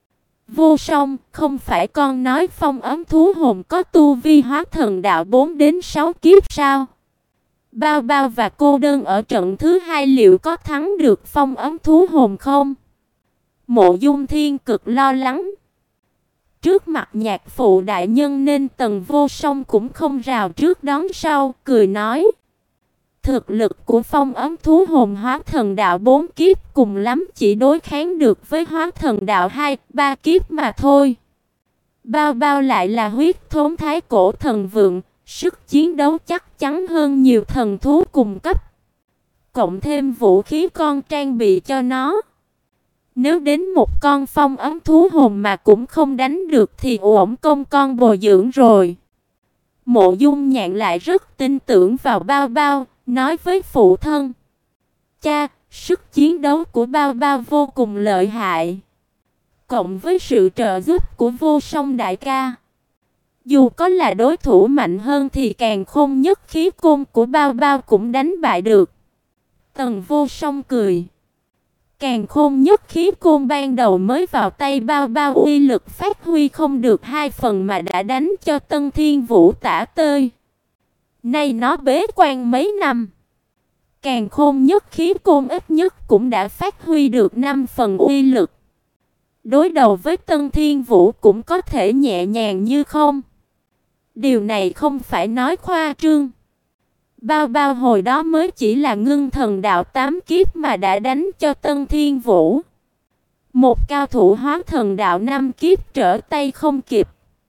Vô Song, không phải con nói Phong Ấm Thú Hồn có tu vi hóa thần đạo bốn đến sáu kiếp sao? Bao Bao và Cô Đơn ở trận thứ hai liệu có thắng được Phong Ấm Thú Hồn không? Mộ Dung Thiên Cực lo lắng. Trước mặt nhạc phụ đại nhân nên Tần Vô Song cũng không rào trước đón sau, cười nói: Thực lực của Phong Ấm Thú Hồn hóa thần đạo bốn kiếp cùng lắm chỉ đối kháng được với hóa thần đạo hai, ba kiếp mà thôi. Bao Bao lại là huyết thống thái cổ thần vượng, sức chiến đấu chắc chắn hơn nhiều thần thú cùng cấp. Cộng thêm vũ khí con trang bị cho nó. Nếu đến một con Phong Ấm Thú Hồn mà cũng không đánh được thì uổng công con bồi dưỡng rồi. Mộ Dung Nhạn lại rất tin tưởng vào Bao Bao, nói với phụ thân: Cha, sức chiến đấu của Bao Bao vô cùng lợi hại. Cộng với sự trợ giúp của Vô Song đại ca, dù có là đối thủ mạnh hơn thì Càn Khôn Nhất Khí Côn của Bao Bao cũng đánh bại được. Tần Vô Song cười. Càn Khôn Nhất Khí Côn ban đầu mới vào tay Bao Bao uy lực phát huy không được hai phần mà đã đánh cho Tân Thiên Vũ tả tơi. Nay nó bế quan mấy năm, Càn Khôn Nhất Khí Côn ít nhất cũng đã phát huy được năm phần uy lực. đối đầu với Tân Thiên Vũ cũng có thể nhẹ nhàng như không. Điều này không phải nói khoa trương. Bao bao hồi đó mới chỉ là ngưng thần đạo tám kiếp mà đã đánh cho Tân Thiên Vũ. Một cao thủ hóa thần đạo năm kiếp trở tay không kịp.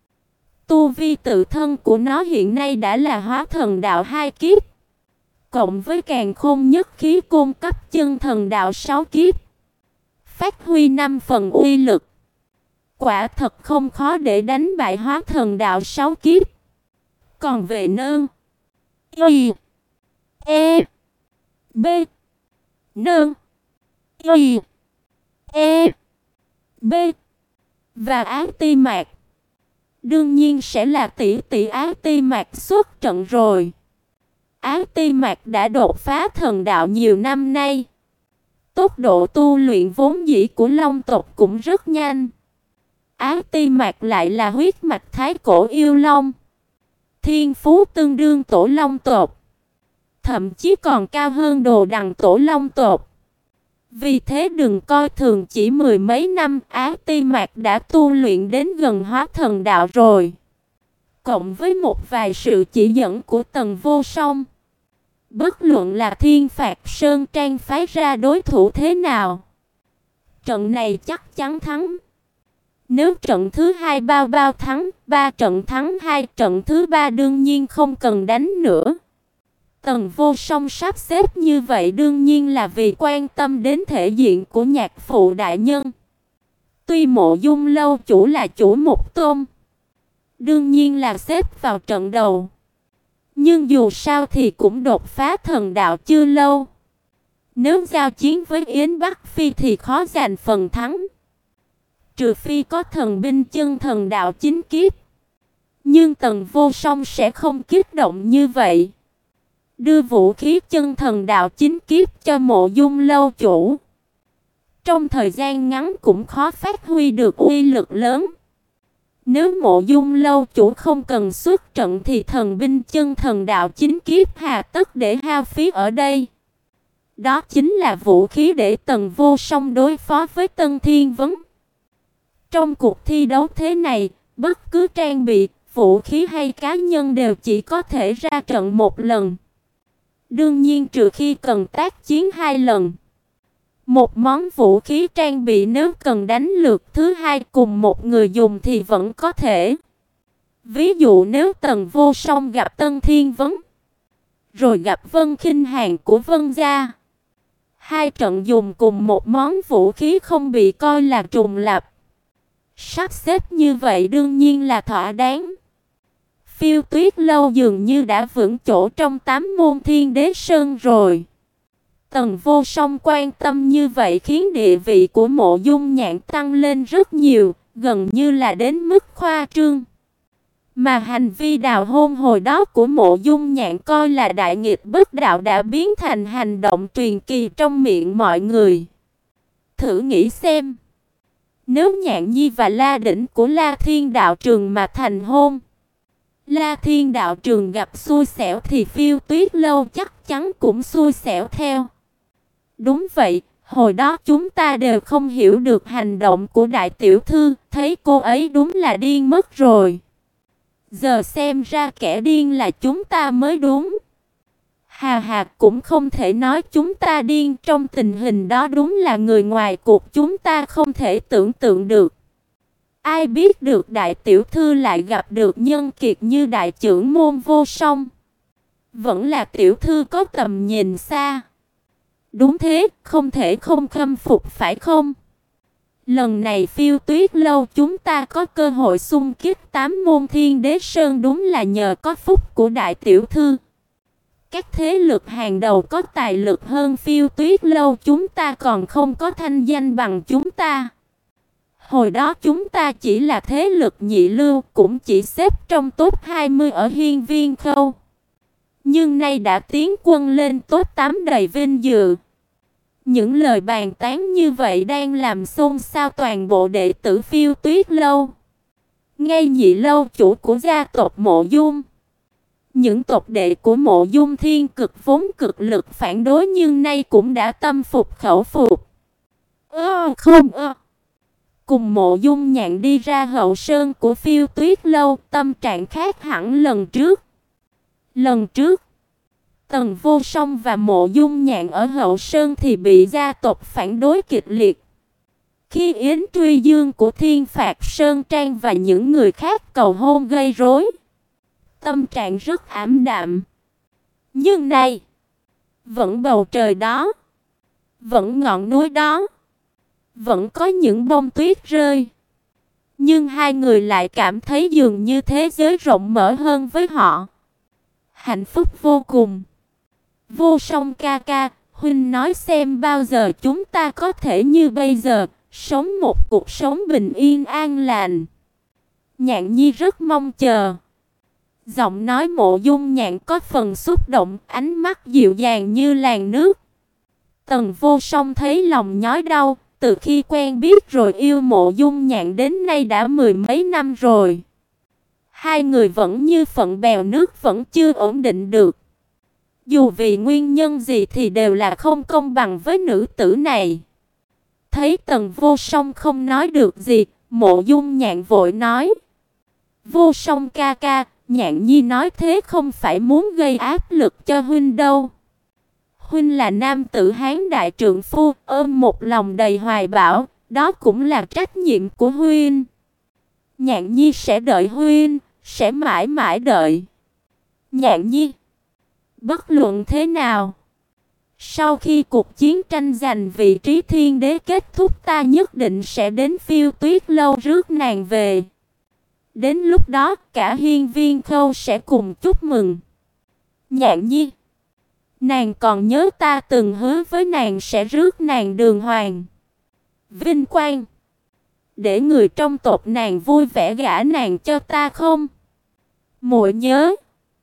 Tu vi tự thân của nó hiện nay đã là hóa thần đạo hai kiếp. Cộng với càn khôn nhất khí côn cấp chân thần đạo sáu kiếp. Phát huy năm phần uy lực. Quả thật không khó để đánh bại hóa thần đạo sáu kiếp. Còn về nơn Y E B nơn Y E B và Á Ti Mạc, đương nhiên sẽ là tỷ tỷ Á Ti Mạc xuất trận rồi. Á Ti Mạc đã đột phá thần đạo nhiều năm nay. Tốc độ tu luyện vốn dĩ của Long tộc cũng rất nhanh. Á Ti Mạc lại là huyết mạch thái cổ yêu long. Thiên phú tương đương tổ Long tộc. Thậm chí còn cao hơn Đồ Đằng tổ Long tộc. Vì thế đừng coi thường chỉ mười mấy năm Á Ti Mạc đã tu luyện đến gần hóa thần đạo rồi. Cộng với một vài sự chỉ dẫn của Tần Vô Song. Bất luận là Thiên Phạt Sơn Trang phái ra đối thủ thế nào, trận này chắc chắn thắng. Nếu trận thứ hai bao bao thắng, ba trận thắng hai, trận thứ ba đương nhiên không cần đánh nữa. Tần Vô Song sắp xếp như vậy đương nhiên là vì quan tâm đến thể diện của nhạc phụ đại nhân. Tuy Mộ Dung lâu chủ là chủ một tôn, đương nhiên là xếp vào trận đầu. Nhưng dù sao thì cũng đột phá thần đạo chưa lâu. Nếu giao chiến với Yến Bắc Phi thì khó giành phần thắng. Trừ phi có thần binh chân thần đạo chính kiếp. Nhưng Tần Vô Song sẽ không kích động như vậy. Đưa vũ khí chân thần đạo chính kiếp cho Mộ Dung lâu chủ. Trong thời gian ngắn cũng khó phát huy được uy lực lớn. Nếu Mộ Dung lâu chủ không cần xuất trận thì thần binh chân thần đạo chính kiếp hà tất để hao phí ở đây. Đó chính là vũ khí để Tần Vô Song đối phó với Tân Thiên Vấn. Trong cuộc thi đấu thế này, bất cứ trang bị, vũ khí hay cá nhân đều chỉ có thể ra trận một lần. Đương nhiên trừ khi cần tác chiến hai lần. Một món vũ khí trang bị nếu cần đánh lượt thứ hai cùng một người dùng thì vẫn có thể. Ví dụ nếu Tần Vô Song gặp Tân Thiên Vấn, rồi gặp Vân Khinh Hàn của Vân gia, hai trận dùng cùng một món vũ khí không bị coi là trùng lặp. Sắp xếp như vậy đương nhiên là thỏa đáng. Phiêu Tuyết lâu dường như đã vững chỗ trong tám môn Thiên Đế Sơn rồi. Tần Vô Song quan tâm như vậy khiến địa vị của Mộ Dung Nhạn tăng lên rất nhiều, gần như là đến mức khoa trương. Mà hành vi đào hôn hồi đó của Mộ Dung Nhạn coi là đại nghịch bất đạo đã biến thành hành động truyền kỳ trong miệng mọi người. Thử nghĩ xem, nếu Nhạn Nhi và La Đỉnh của La Thiên đạo trường mà thành hôn, La Thiên đạo trường gặp xui xẻo thì Phiêu Tuyết lâu chắc chắn cũng xui xẻo theo. Đúng vậy, hồi đó chúng ta đều không hiểu được hành động của đại tiểu thư, thấy cô ấy đúng là điên mất rồi. Giờ xem ra kẻ điên là chúng ta mới đúng. Hà hà, cũng không thể nói chúng ta điên, trong tình hình đó đúng là người ngoài cuộc chúng ta không thể tưởng tượng được. Ai biết được đại tiểu thư lại gặp được nhân kiệt như đại trưởng môn Vô Song. Vẫn là tiểu thư có tầm nhìn xa. Đúng thế, không thể không khâm phục phải không? Lần này Phiêu Tuyết lâu chúng ta có cơ hội xung kích tám môn Thiên Đế Sơn đúng là nhờ có phúc của đại tiểu thư. Các thế lực hàng đầu có tài lực hơn Phiêu Tuyết lâu chúng ta còn không có thanh danh bằng chúng ta. Hồi đó chúng ta chỉ là thế lực nhị lưu, cũng chỉ xếp trong top hai mươi ở Hiên Viên Khâu. Nhưng nay đã tiến quân lên top tám đầy vinh dự. Những lời bàn tán như vậy đang làm xôn xao toàn bộ đệ tử Phiêu Tuyết lâu. Ngay nhị lâu chủ của gia tộc Mộ Dung, những tộc đệ của Mộ Dung Thiên Cực vốn cực lực phản đối nhưng nay cũng đã tâm phục khẩu phục. Ơ không ơ. Cùng Mộ Dung Nhạn đi ra hậu sơn của Phiêu Tuyết lâu, tâm trạng khác hẳn lần trước. Lần trước, Tần Vô Song và Mộ Dung Nhạn ở hậu sơn thì bị gia tộc phản đối kịch liệt. Khi Yến Truy Dương của Thiên Phạt Sơn Trang và những người khác cầu hôn gây rối, tâm trạng rất ảm đạm. Nhưng này, vẫn bầu trời đó, vẫn ngọn núi đó, vẫn có những bông tuyết rơi. Nhưng hai người lại cảm thấy dường như thế giới rộng mở hơn với họ. Hạnh phúc vô cùng. Vô Song ca ca, huynh nói xem bao giờ chúng ta có thể như bây giờ, sống một cuộc sống bình yên an lành. Nhạn Nhi rất mong chờ. Giọng nói Mộ Dung Nhạn có phần xúc động, ánh mắt dịu dàng như làn nước. Tần Vô Song thấy lòng nhói đau, từ khi quen biết rồi yêu Mộ Dung Nhạn đến nay đã mười mấy năm rồi. Hai người vẫn như phận bèo nước, vẫn chưa ổn định được. Dù vì nguyên nhân gì thì đều là không công bằng với nữ tử này. Thấy Tần Vô Song không nói được gì, Mộ Dung Nhạn vội nói: Vô Song ca ca, Nhạn Nhi nói thế không phải muốn gây áp lực cho huynh đâu. Huynh là nam tử hán đại trượng phu, ôm một lòng đầy hoài bão, đó cũng là trách nhiệm của huynh. Nhạn Nhi sẽ đợi huynh, sẽ mãi mãi đợi. Nhạn Nhi, bất luận thế nào, sau khi cuộc chiến tranh giành vị trí thiên đế kết thúc, ta nhất định sẽ đến Phiêu Tuyết lâu rước nàng về. Đến lúc đó, cả Hiên Viên Khâu sẽ cùng chúc mừng. Nhạn Nhi, nàng còn nhớ ta từng hứa với nàng sẽ rước nàng đường hoàng, vinh quang, để người trong tộc nàng vui vẻ gả nàng cho ta không? Muội nhớ.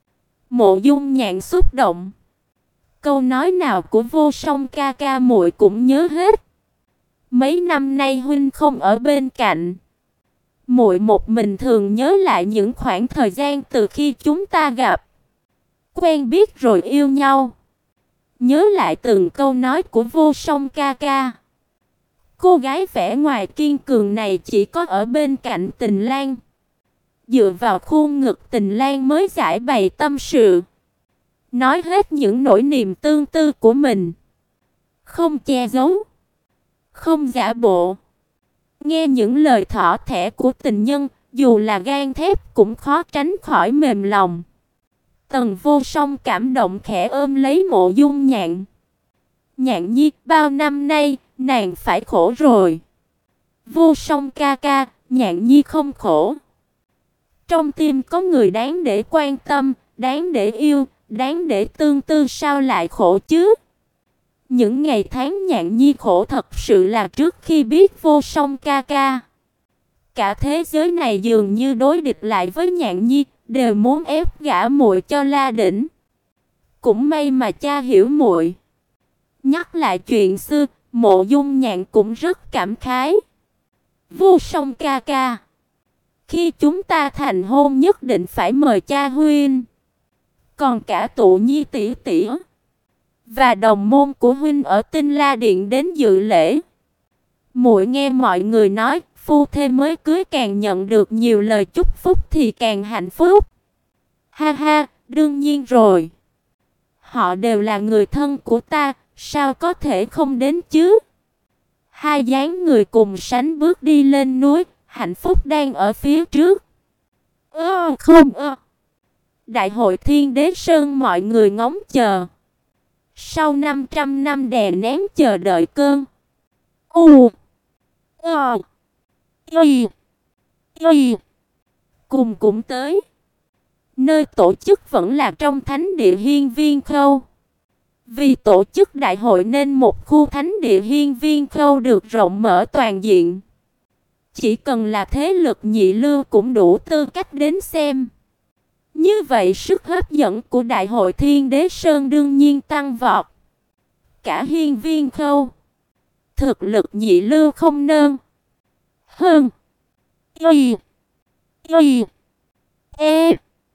Mộ Dung Nhạn xúc động. Câu nói nào của Vô Song ca ca muội cũng nhớ hết. Mấy năm nay huynh không ở bên cạnh, muội một mình thường nhớ lại những khoảng thời gian từ khi chúng ta gặp, quen biết rồi yêu nhau. Nhớ lại từng câu nói của Vô Song ca ca. Cô gái vẻ ngoài kiên cường này chỉ có ở bên cạnh Tình Lang, dựa vào khuôn ngực Tình Lang mới giải bày tâm sự, nói hết những nỗi niềm tương tư của mình, không che giấu, không giả bộ. Nghe những lời thỏ thẻ của tình nhân, dù là gan thép cũng khó tránh khỏi mềm lòng. Tần Vô Song cảm động khẽ ôm lấy Mộ Dung Nhạn. Nhạn Nhi, bao năm nay nàng phải khổ rồi. Vô Song ca ca, Nhạn Nhi không khổ. Trong tim có người đáng để quan tâm, đáng để yêu, đáng để tương tư, sao lại khổ chứ? Những ngày tháng Nhạn Nhi khổ thật sự là trước khi biết Vô Song ca ca. Cả thế giới này dường như đối địch lại với Nhạn Nhi, đều muốn ép gả muội cho La Đỉnh. Cũng may mà cha hiểu muội. Nhắc lại chuyện xưa, Mộ Dung Nhạn cũng rất cảm khái. Vô Song ca ca, khi chúng ta thành hôn nhất định phải mời cha huynh, còn cả Tụ Nhi tỷ tỷ và đồng môn của huynh ở Tinh La Điện đến dự lễ. Muội nghe mọi người nói, phu thê mới cưới càng nhận được nhiều lời chúc phúc thì càng hạnh phúc. Ha ha, đương nhiên rồi. Họ đều là người thân của ta, sao có thể không đến chứ? Hai dáng người cùng sánh bước đi lên núi, hạnh phúc đang ở phía trước. Ơ không ơ. Đại hội Thiên Đế Sơn mọi người ngóng chờ. Sau năm trăm năm đè nén chờ đợi cơn U Ơ Y Y cùng cũng tới. Nơi tổ chức vẫn là trong thánh địa Hiên Viên Khâu. Vì tổ chức đại hội nên một khu thánh địa Hiên Viên Khâu được rộng mở toàn diện. Chỉ cần là thế lực nhị lưu cũng đủ tư cách đến xem. Như vậy sức hấp dẫn của đại hội Thiên Đế Sơn đương nhiên tăng vọt. Cả Hiên Viên Khâu, thực lực nhị lưu không nơn hơn. Y Y E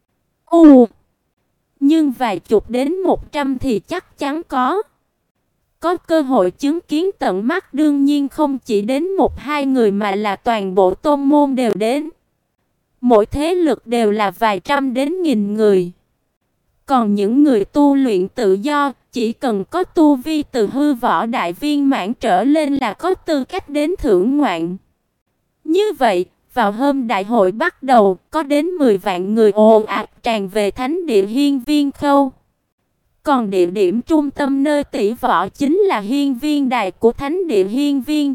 U Nhưng vài chục đến một trăm thì chắc chắn có. Có cơ hội chứng kiến tận mắt đương nhiên không chỉ đến một hai người mà là toàn bộ tôn môn đều đến. Mỗi thế lực đều là vài trăm đến nghìn người. Còn những người tu luyện tự do, chỉ cần có tu vi từ hư võ đại viên mãn trở lên là có tư cách đến thưởng ngoạn. Như vậy, vào hôm đại hội bắt đầu, có đến mười vạn người ồ ạt tràn về thánh địa Hiên Viên Khâu. Còn địa điểm trung tâm nơi tỷ võ chính là Hiên Viên Đài của thánh địa Hiên Viên.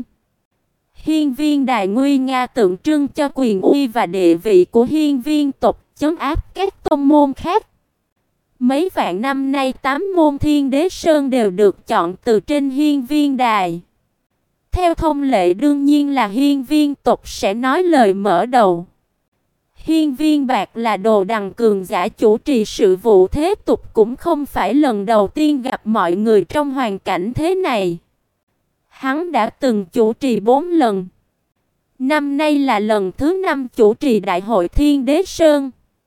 Hiên Viên Đài nguy nga tượng trưng cho quyền uy và địa vị của Hiên Viên tộc, trấn áp các tông môn khác. Mấy vạn năm nay tám môn Thiên Đế Sơn đều được chọn từ trên Hiên Viên Đài. Theo thông lệ đương nhiên là Hiên Viên tộc sẽ nói lời mở đầu. Hiên Viên Bạc là đồ đằng cường giả chủ trì sự vụ thế tục cũng không phải lần đầu tiên gặp mọi người trong hoàn cảnh thế này. Hắn đã từng chủ trì bốn lần. Năm nay là lần thứ năm chủ trì Đại hội Thiên Đế Sơn.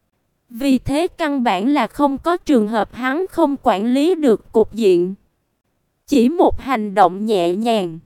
Vì thế căn bản là không có trường hợp hắn không quản lý được cục diện. Chỉ một hành động nhẹ nhàng,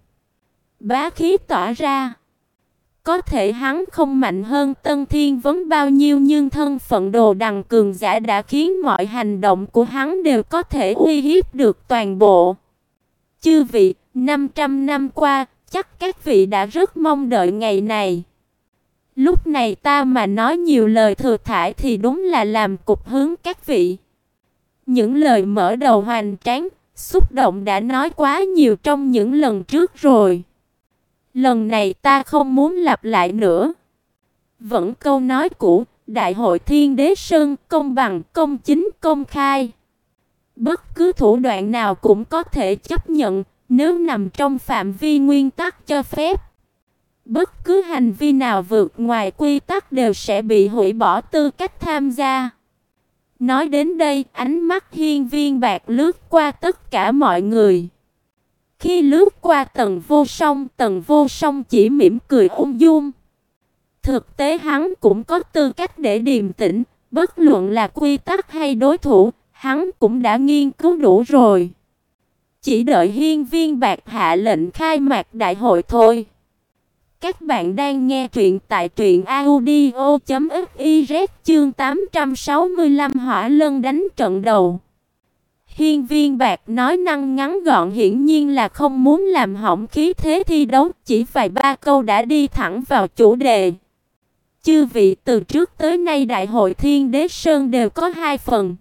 bá khí tỏa ra. Có thể hắn không mạnh hơn Tân Thiên Vấn bao nhiêu nhưng thân phận đồ đằng cường giả đã khiến mọi hành động của hắn đều có thể uy hiếp được toàn bộ. Chư vị, năm trăm năm qua, chắc các vị đã rất mong đợi ngày này. Lúc này ta mà nói nhiều lời thừa thãi thì đúng là làm cục hướng các vị. Những lời mở đầu hoành tráng, xúc động đã nói quá nhiều trong những lần trước rồi. Lần này ta không muốn lặp lại nữa. Vẫn câu nói cũ, Đại hội Thiên Đế Sơn công bằng, công chính, công khai. Bất cứ thủ đoạn nào cũng có thể chấp nhận, nếu nằm trong phạm vi nguyên tắc cho phép. Bất cứ hành vi nào vượt ngoài quy tắc đều sẽ bị hủy bỏ tư cách tham gia. Nói đến đây, ánh mắt Hiên Viên Bạc lướt qua tất cả mọi người. Khi lướt qua Tần Vô Song, Tần Vô Song chỉ mỉm cười ung dung. Thực tế hắn cũng có tư cách để điềm tĩnh, bất luận là quy tắc hay đối thủ, hắn cũng đã nghiên cứu đủ rồi. Chỉ đợi Hiên Viên Bạc hạ lệnh khai mạc đại hội thôi. Các bạn đang nghe truyện tại truyện audio chấm fiz chương tám trăm sáu mươi lăm Hỏa Lân đánh trận đầu. Hiên Viên Bạc nói năng ngắn gọn hiển nhiên là không muốn làm hỏng khí thế thi đấu, chỉ vài ba câu đã đi thẳng vào chủ đề. Chư vị, từ trước tới nay Đại hội Thiên Đế Sơn đều có hai phần.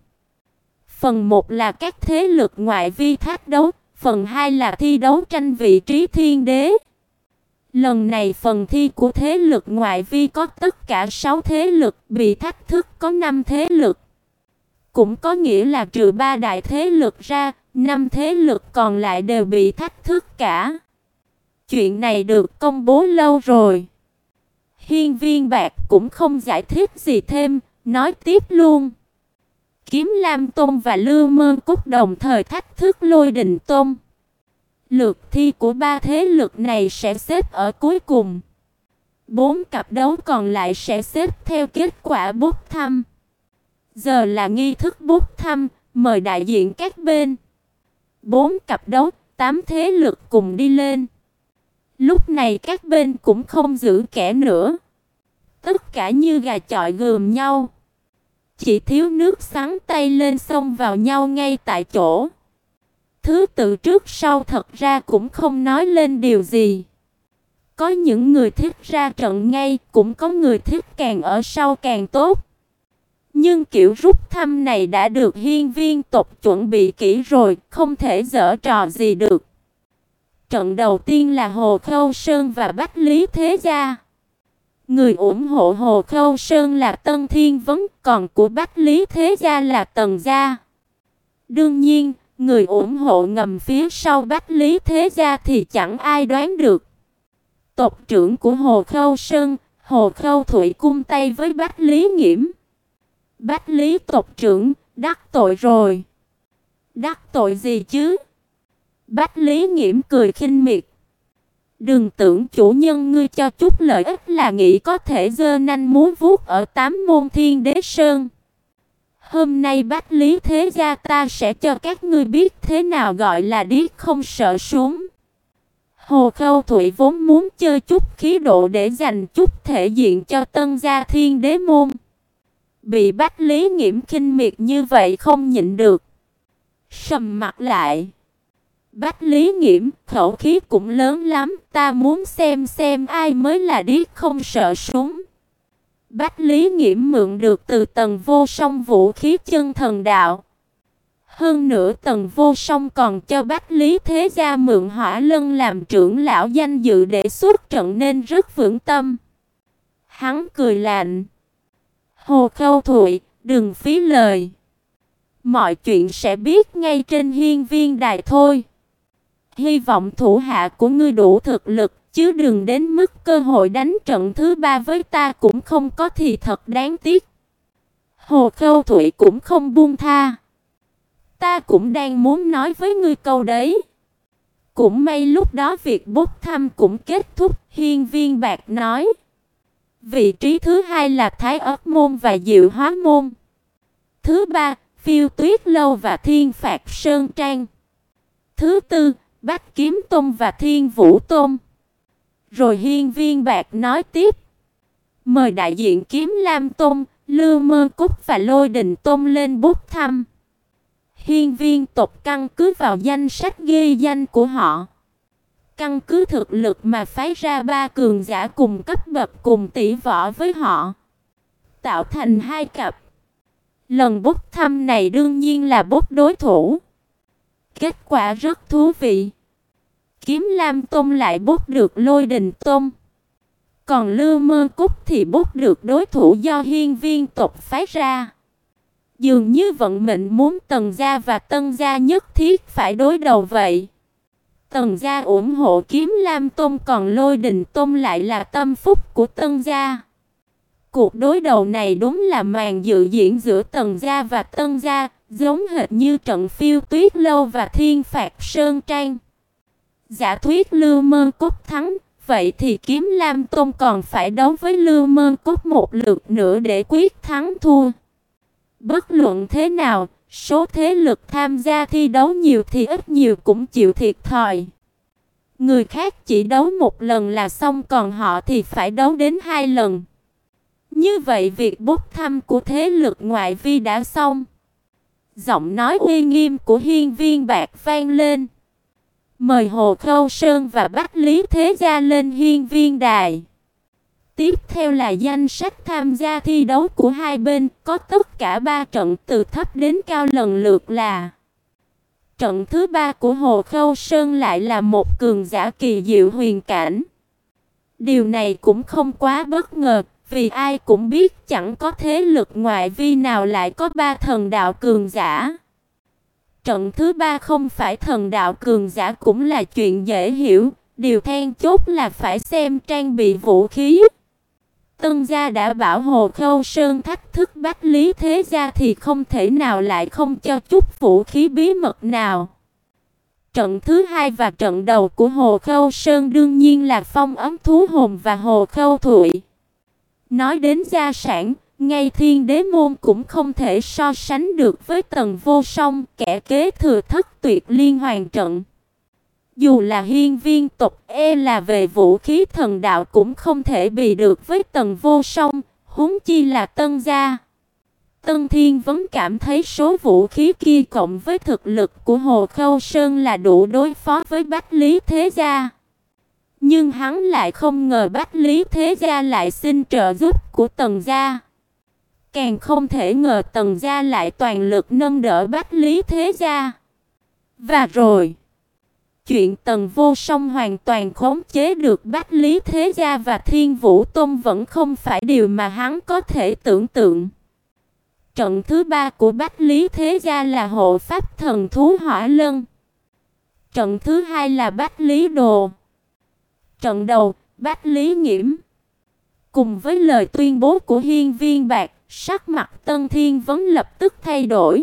Phần một là các thế lực ngoại vi thách đấu, phần hai là thi đấu tranh vị trí thiên đế. Lần này phần thi của thế lực ngoại vi có tất cả sáu thế lực, bị thách thức có năm thế lực. Cũng có nghĩa là trừ ba đại thế lực ra, năm thế lực còn lại đều bị thách thức cả. Chuyện này được công bố lâu rồi. Hiên Viên Bạc cũng không giải thích gì thêm, nói tiếp luôn. Kiếm Lam Tôn và Lưu Mơ Cúc đồng thời thách thức Lôi Đình Tôn. Lượt thi của ba thế lực này sẽ xếp ở cuối cùng. Bốn cặp đấu còn lại sẽ xếp theo kết quả bốc thăm. Giờ là nghi thức bốc thăm, mời đại diện các bên. Bốn cặp đấu, tám thế lực cùng đi lên. Lúc này các bên cũng không giữ kẻ nữa. Tất cả như gà chọi gườm nhau. Chỉ thiếu nước sắn tay lên xông vào nhau ngay tại chỗ. Thứ tự trước sau thật ra cũng không nói lên điều gì. Có những người thích ra trận ngay, cũng có người thích càng ở sau càng tốt. Nhưng kiểu rút thăm này đã được Hiên Viên tộc chuẩn bị kỹ rồi, không thể giở trò gì được. Trận đầu tiên là Hồ Khâu Sơn và Bách Lý Thế Gia. Người ủng hộ Hồ Khâu Sơn là Tân Thiên Vấn, còn của Bách Lý Thế Gia là Tần Gia. Đương nhiên, người ủng hộ ngầm phía sau Bách Lý Thế Gia thì chẳng ai đoán được. Tộc trưởng của Hồ Khâu Sơn, Hồ Khâu Thụy cung tay với Bách Lý Nghiễm. Bách Lý tộc trưởng, đắc tội rồi. Đắc tội gì chứ? Bách Lý Nghiễm cười khinh miệt. Đừng tưởng chủ nhân ngươi cho chút lợi ích là nghĩ có thể giơ nanh múa vuốt ở tám môn Thiên Đế Sơn. Hôm nay Bách Lý Thế Gia ta sẽ cho các ngươi biết thế nào gọi là điếc không sợ súng. Hồ Khâu Thụy vốn muốn chơi chút khí độ để dành chút thể diện cho Tân Gia Thiên Đế môn. Bị Bách Lý Nghiễm khinh miệt như vậy không nhịn được, sầm mặt lại. Bách Lý Nghiễm, khẩu khí cũng lớn lắm, ta muốn xem xem ai mới là điếc không sợ súng. Bách Lý Nghiễm mượn được từ Tần Vô Song vũ khí chân thần đạo. Hơn nữa Tần Vô Song còn cho Bách Lý Thế Gia mượn Hỏa Lân làm trưởng lão danh dự để xuất trận nên rất vững tâm. Hắn cười lạnh. Hồ Khâu Thụy, đừng phí lời. Mọi chuyện sẽ biết ngay trên hiên viên đài thôi. Hy vọng thủ hạ của ngươi đủ thực lực, chứ đừng đến mức cơ hội đánh trận thứ ba với ta cũng không có thì thật đáng tiếc. Hồ Khâu Thụy cũng không buông tha. Ta cũng đang muốn nói với ngươi câu đấy. Cũng may lúc đó việc bốc thăm cũng kết thúc, hiên viên bạc nói. Vị trí thứ hai là Thái Ất Môn và Diệu Hóa Môn. Thứ ba, Phiêu Tuyết Lâu và Thiên Phạt Sơn Trang. Thứ tư, Bách Kiếm Tông và Thiên Vũ Tông. Rồi hiên viên bạc nói tiếp. Mời đại diện Kiếm Lam Tông, Lưu Mơ Cúc và Lôi Đình Tông lên bốc thăm. Hiên viên tộc căn cứ vào danh sách ghi danh của họ. Căn cứ thực lực mà phái ra ba cường giả cùng cấp bậc cùng tỷ võ với họ, tạo thành hai cặp. Lần bốc thăm này đương nhiên là bốc đối thủ. Kết quả rất thú vị. Kiếm Lam Tông lại bốc được Lôi Đình Tông. Còn Lưu Mơ Cúc thì bốc được đối thủ do hiên viên tộc phái ra. Dường như vận mệnh muốn Tần gia và Tân gia nhất thiết phải đối đầu vậy. Tần gia ủng hộ Kiếm Lam Tông, còn Lôi Đình Tông lại là tâm phúc của Tân gia. Cuộc đối đầu này đúng là màn dự diễn giữa Tần gia và Tân gia, giống hệt như trận Phiêu Tuyết Lâu và Thiên Phạt Sơn Trang. Giả thuyết Lưu Mơ Cúc thắng, vậy thì Kiếm Lam Tông còn phải đấu với Lưu Mơ Cúc một lượt nữa để quyết thắng thua. Bất luận thế nào, số thế lực tham gia thi đấu nhiều thì ít nhiều cũng chịu thiệt thòi. Người khác chỉ đấu một lần là xong, còn họ thì phải đấu đến hai lần. Như vậy việc bốc thăm của thế lực ngoại vi đã xong. Giọng nói uy nghiêm của hiên viên bạc vang lên. Mời Hồ Khâu Sơn và Bách Lý Thế Gia lên hiên viên đài. Tiếp theo là danh sách tham gia thi đấu của hai bên, có tất cả ba trận từ thấp đến cao lần lượt là. Trận thứ ba của Hồ Khâu Sơn lại là một cường giả kỳ diệu huyền cảnh. Điều này cũng không quá bất ngờ, vì ai cũng biết chẳng có thế lực ngoại vi nào lại có ba thần đạo cường giả. Trận thứ ba không phải thần đạo cường giả cũng là chuyện dễ hiểu, điều then chốt là phải xem trang bị vũ khí. Tân gia đã bảo Hồ Khâu Sơn thách thức Bách Lý Thế Gia thì không thể nào lại không cho chút vũ khí bí mật nào. Trận thứ hai và trận đầu của Hồ Khâu Sơn đương nhiên là Phong Ấm Thú Hồn và Hồ Khâu Thụy. Nói đến gia sản, ngay Thiên Đế môn cũng không thể so sánh được với Tần Vô Song, kẻ kế thừa thất tuyệt liên hoàn trận. Dù là hiên viên tộc, e là về vũ khí thần đạo cũng không thể bì được với Tần Vô Song, huống chi là Tân gia. Tân Thiên vẫn cảm thấy số vũ khí kia cộng với thực lực của Hồ Khâu Sơn là đủ đối phó với Bách Lý Thế Gia. Nhưng hắn lại không ngờ Bách Lý Thế Gia lại xin trợ giúp của Tần gia. Càng không thể ngờ Tần gia lại toàn lực nâng đỡ Bách Lý Thế Gia. Và rồi, chuyện Tần Vô Song hoàn toàn khống chế được Bách Lý Thế Gia và Thiên Vũ Tông vẫn không phải điều mà hắn có thể tưởng tượng. Trận thứ ba của Bách Lý Thế Gia là hộ pháp thần thú Hỏa Lân. Trận thứ hai là Bách Lý Đồ. Trận đầu, Bách Lý Nghiễm. Cùng với lời tuyên bố của hiên viên bạc, sắc mặt Tân Thiên Vấn lập tức thay đổi.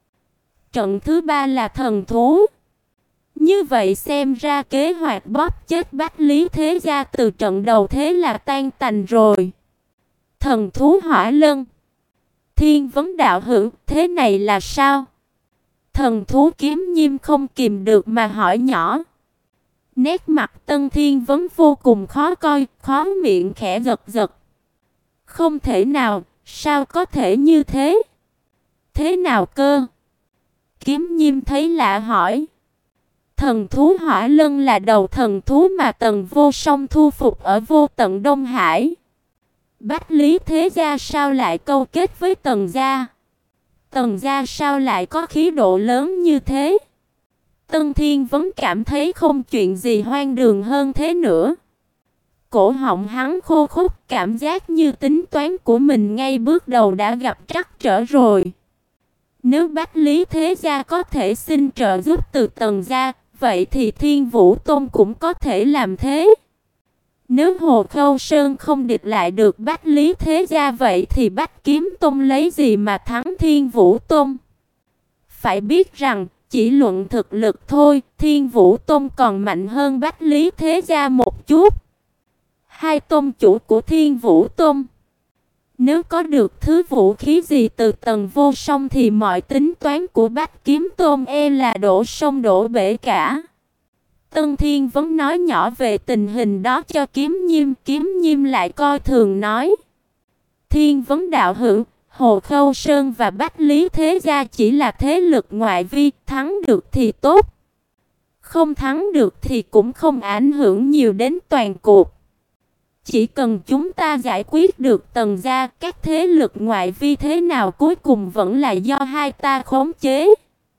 Trận thứ ba là thần thú. Như vậy xem ra kế hoạch bóp chết Bách Lý Thế Gia từ trận đầu thế là tan tành rồi. Thần thú Hỏa Lân. Thiên Vấn đạo hữu, thế này là sao? Thần thú Kiếm Nhiêm không kìm được mà hỏi nhỏ. Nét mặt Tân Thiên Vấn vô cùng khó coi, khó miệng khẽ giật giật. Không thể nào, sao có thể như thế? Thế nào cơ? Kiếm Nhiêm thấy lạ hỏi. Thần thú Hỏa Lân là đầu thần thú mà Tần Vô Song thu phục ở Vô Tận Đông Hải. Bách Lý Thế Gia sao lại câu kết với Tần gia? Tần gia sao lại có khí độ lớn như thế? Tân Thiên Vấn cảm thấy không chuyện gì hoang đường hơn thế nữa. Cổ họng hắn khô khốc, cảm giác như tính toán của mình ngay bước đầu đã gặp trắc trở rồi. Nếu Bách Lý Thế Gia có thể xin trợ giúp từ Tần gia, vậy thì Thiên Vũ Tôn cũng có thể làm thế. Nếu Hồ Khâu Sơn không địch lại được Bách Lý Thế Gia, vậy thì Bách Kiếm Tôn lấy gì mà thắng Thiên Vũ Tôn? Phải biết rằng, chỉ luận thực lực thôi, Thiên Vũ Tôn còn mạnh hơn Bách Lý Thế Gia một chút. Hai tôn chủ của Thiên Vũ Tôn, nếu có được thứ vũ khí gì từ Tần Vô Song thì mọi tính toán của Bách Kiếm Tôn e là đổ sông đổ bể cả. Tân Thiên Vấn nói nhỏ về tình hình đó cho Kiếm Nhiêm, Kiếm Nhiêm lại coi thường nói. Thiên Vấn đạo hữu, Hồ Khâu Sơn và Bách Lý Thế Gia chỉ là thế lực ngoại vi, thắng được thì tốt. Không thắng được thì cũng không ảnh hưởng nhiều đến toàn cuộc. Chỉ cần chúng ta giải quyết được Tần gia, các thế lực ngoại vi thế nào cuối cùng vẫn là do hai ta khống chế.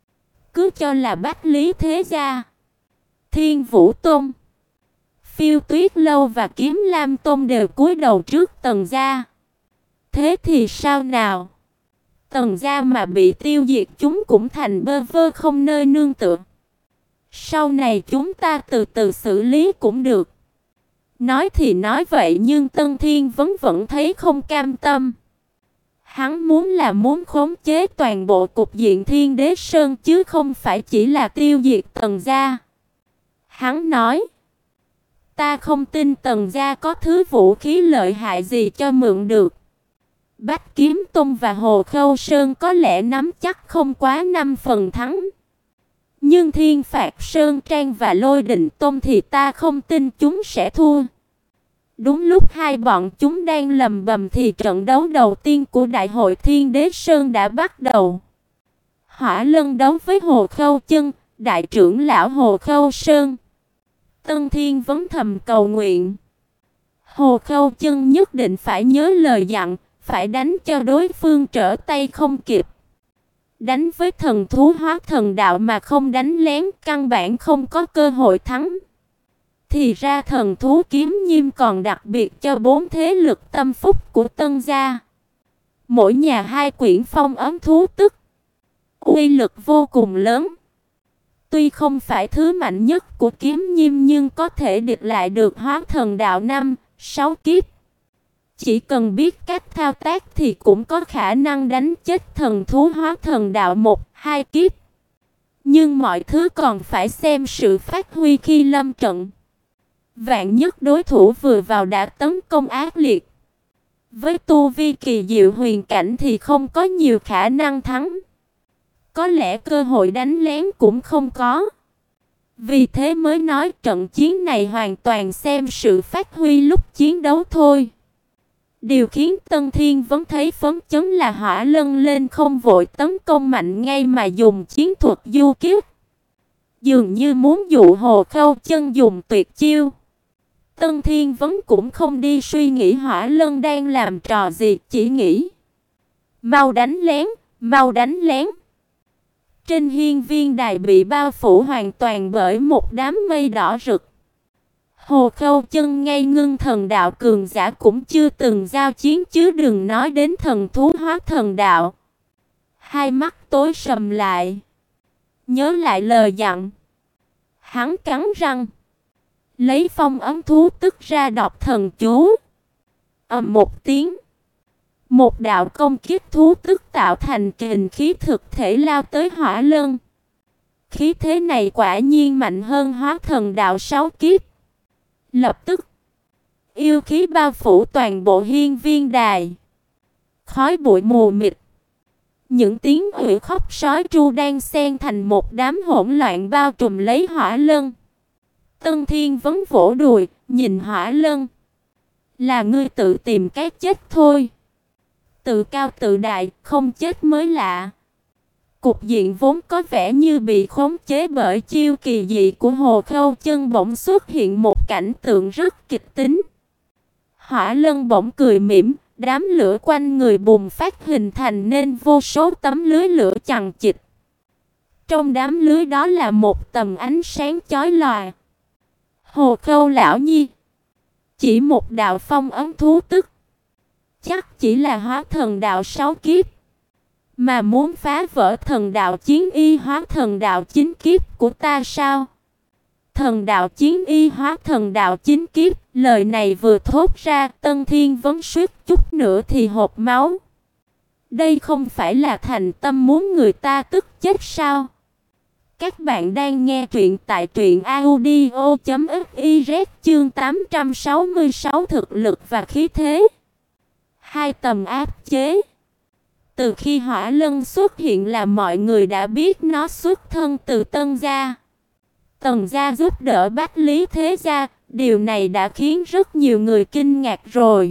Cứ cho là Bách Lý Thế Gia, Thiên Vũ Tôn, Phiêu Tuyết Lâu và Kiếm Lam Tôn đều cúi đầu trước Tần gia. Thế thì sao nào? Tần gia mà bị tiêu diệt chúng cũng thành bơ vơ không nơi nương tựa. Sau này chúng ta từ từ xử lý cũng được. Nói thì nói vậy nhưng Tân Thiên Vấn vẫn thấy không cam tâm. Hắn muốn là muốn khống chế toàn bộ cục diện Thiên Đế Sơn chứ không phải chỉ là tiêu diệt Tần gia. Hắn nói, ta không tin Tần gia có thứ vũ khí lợi hại gì cho mượn được. Bách Kiếm Tôn và Hồ Khâu Sơn có lẽ nắm chắc không quá năm phần thắng. Nhưng Thiên Phạt Sơn Trang và Lôi Định Tôn thì ta không tin chúng sẽ thua. Đúng lúc hai bọn chúng đang lầm bầm thì trận đấu đầu tiên của Đại hội Thiên Đế Sơn đã bắt đầu. Hỏa Lân đấu với Hồ Khâu Chân, đại trưởng lão Hồ Khâu Sơn. Tân Thiên Vấn thầm cầu nguyện. Hồ Khâu Chân nhất định phải nhớ lời dặn, phải đánh cho đối phương trở tay không kịp. Đánh với thần thú Hóa Thần Đạo mà không đánh lén, căn bản không có cơ hội thắng. Thì ra thần thú Kiếm Nhiêm còn đặc biệt cho bốn thế lực tâm phúc của Tân gia. Mỗi nhà hai quyển phong ấn thú tức, uy lực vô cùng lớn. Tuy không phải thứ mạnh nhất của Kiếm Nhiêm nhưng có thể địch lại được Hóa Thần Đạo năm, sáu kiếp. Chỉ cần biết cách thao tác thì cũng có khả năng đánh chết thần thú Hóa Thần Đạo một, hai kiếp. Nhưng mọi thứ còn phải xem sự phát huy khi lâm trận. Vạn nhất đối thủ vừa vào đã tấn công ác liệt. Với tu vi kỳ diệu huyền cảnh thì không có nhiều khả năng thắng. Có lẽ cơ hội đánh lén cũng không có. Vì thế mới nói trận chiến này hoàn toàn xem sự phát huy lúc chiến đấu thôi. Điều khiến Tân Thiên Vấn thấy phấn chấn là Hỏa Lân lên không vội tấn công mạnh ngay mà dùng chiến thuật du kiếp. Dường như muốn dụ Hồ Khâu Chân dùng tuyệt chiêu. Tân Thiên Vấn cũng không đi suy nghĩ Hỏa Lân đang làm trò gì, chỉ nghĩ mau đánh lén, mau đánh lén. Trên hiên viên đài bị bao phủ hoàn toàn bởi một đám mây đỏ rực. Hồ Khâu Chân ngay ngưng thần đạo cường giả cũng chưa từng giao chiến chứ đừng nói đến thần thú Hóa Thần Đạo. Hai mắt tối sầm lại. Nhớ lại lời dặn. Hắn cắn răng. Lấy phong ấn thú tức ra đọc thần chú. Ầm một tiếng. Một đạo công kiếp thú tức tạo thành kình khí thực thể lao tới Hỏa Lân. Khí thế này quả nhiên mạnh hơn Hóa Thần Đạo sáu kiếp. Lập tức, yêu khí bao phủ toàn bộ hiên viên đài. Khói bụi mù mịt, Những tiếng hủy khóc sói tru đang xen thành một đám hỗn loạn bao trùm lấy Hỏa Lân. Tân Thiên Vấn vỗ đùi, nhìn Hỏa Lân. Là ngươi tự tìm cái chết thôi. Tự cao tự đại, không chết mới lạ. Cục diện vốn có vẻ như bị khống chế bởi chiêu kỳ dị của Hồ Khâu Chân bỗng xuất hiện một cảnh tượng rất kịch tính. Hỏa Lân bỗng cười mỉm, đám lửa quanh người bùng phát hình thành nên vô số tấm lưới lửa chằng chịt. Trong đám lưới đó là một tầng ánh sáng chói lòa. Hồ Khâu lão nhi, chỉ một đạo phong ấn thú tức, chắc chỉ là hóa thần đạo sáu kiếp, mà muốn phá vỡ thần đạo chiến y hóa thần đạo chín kiếp của ta sao? Thần đạo chiến y hóa thần đạo chín kiếp, lời này vừa thốt ra, Tân Thiên Vấn suýt chút nữa thì hộc máu. Đây không phải là thành tâm muốn người ta tức chết sao? Các bạn đang nghe truyện tại truyện audio chấm fiz chương tám trăm sáu mươi sáu thực lực và khí thế. Hai tầm áp chế. Từ khi Hỏa Lân xuất hiện là mọi người đã biết nó xuất thân từ Tân gia. Tần gia giúp đỡ Bách Lý Thế gia, điều này đã khiến rất nhiều người kinh ngạc rồi.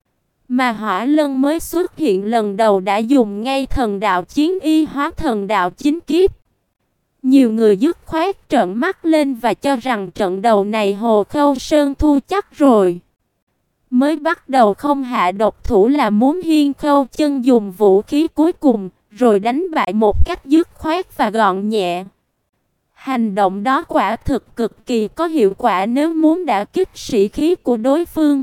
Mà Hỏa Lân mới xuất hiện lần đầu đã dùng ngay thần đạo chiến y hóa thần đạo chín kiếp. Nhiều người dứt khoát trợn mắt lên và cho rằng trận đầu này Hồ Khâu Sơn thu chắc rồi. Mới bắt đầu không hạ độc thủ là muốn Hiên Khâu Chân dùng vũ khí cuối cùng, rồi đánh bại một cách dứt khoát và gọn nhẹ. Hành động đó quả thực cực kỳ có hiệu quả nếu muốn đả kích sĩ khí của đối phương.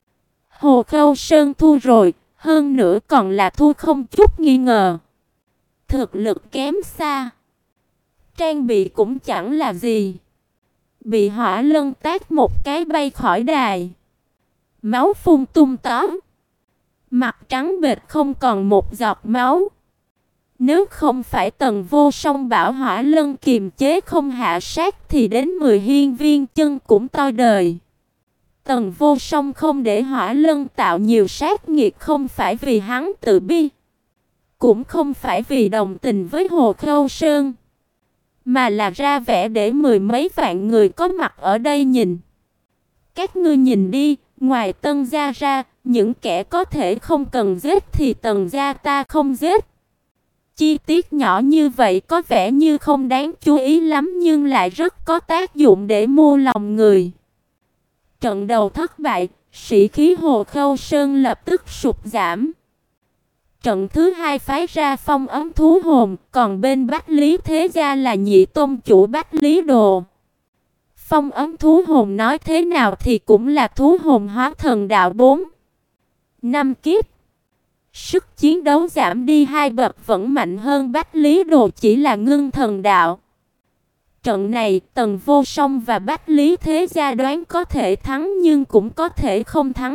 Hồ Khâu Sơn thua rồi, hơn nữa còn là thua không chút nghi ngờ. Thực lực kém xa. Trang bị cũng chẳng là gì. Bị Hỏa Lân tát một cái bay khỏi đài. Máu phun tung tóe. Mặt trắng bệch không còn một giọt máu. Nếu không phải Tần Vô Song bảo Hỏa Lân kiềm chế không hạ sát thì đến mười hiên viên chân cũng toi đời. Tần Vô Song không để Hỏa Lân tạo nhiều sát nghiệt không phải vì hắn tự bi, cũng không phải vì đồng tình với Hồ Khâu Sơn, mà là ra vẻ để mười mấy vạn người có mặt ở đây nhìn. Các ngươi nhìn đi, ngoài Tân gia ra, những kẻ có thể không cần giết thì Tần gia ta không giết. Chi tiết nhỏ như vậy có vẻ như không đáng chú ý lắm nhưng lại rất có tác dụng để mua lòng người. Trận đầu thất bại, sĩ khí Hồ Khâu Sơn lập tức sụt giảm. Trận thứ hai phái ra phong ấn thú hồn, còn bên Bách Lý Thế gia là nhị tôn chủ Bách Lý Đồ. Phong ấn thú hồn nói thế nào thì cũng là thú hồn hóa thần đạo bốn năm kiếp. Sức chiến đấu giảm đi hai bậc vẫn mạnh hơn Bách Lý Đồ chỉ là ngưng thần đạo. Trận này Tần Vô Song và Bách Lý Thế gia đoán có thể thắng nhưng cũng có thể không thắng.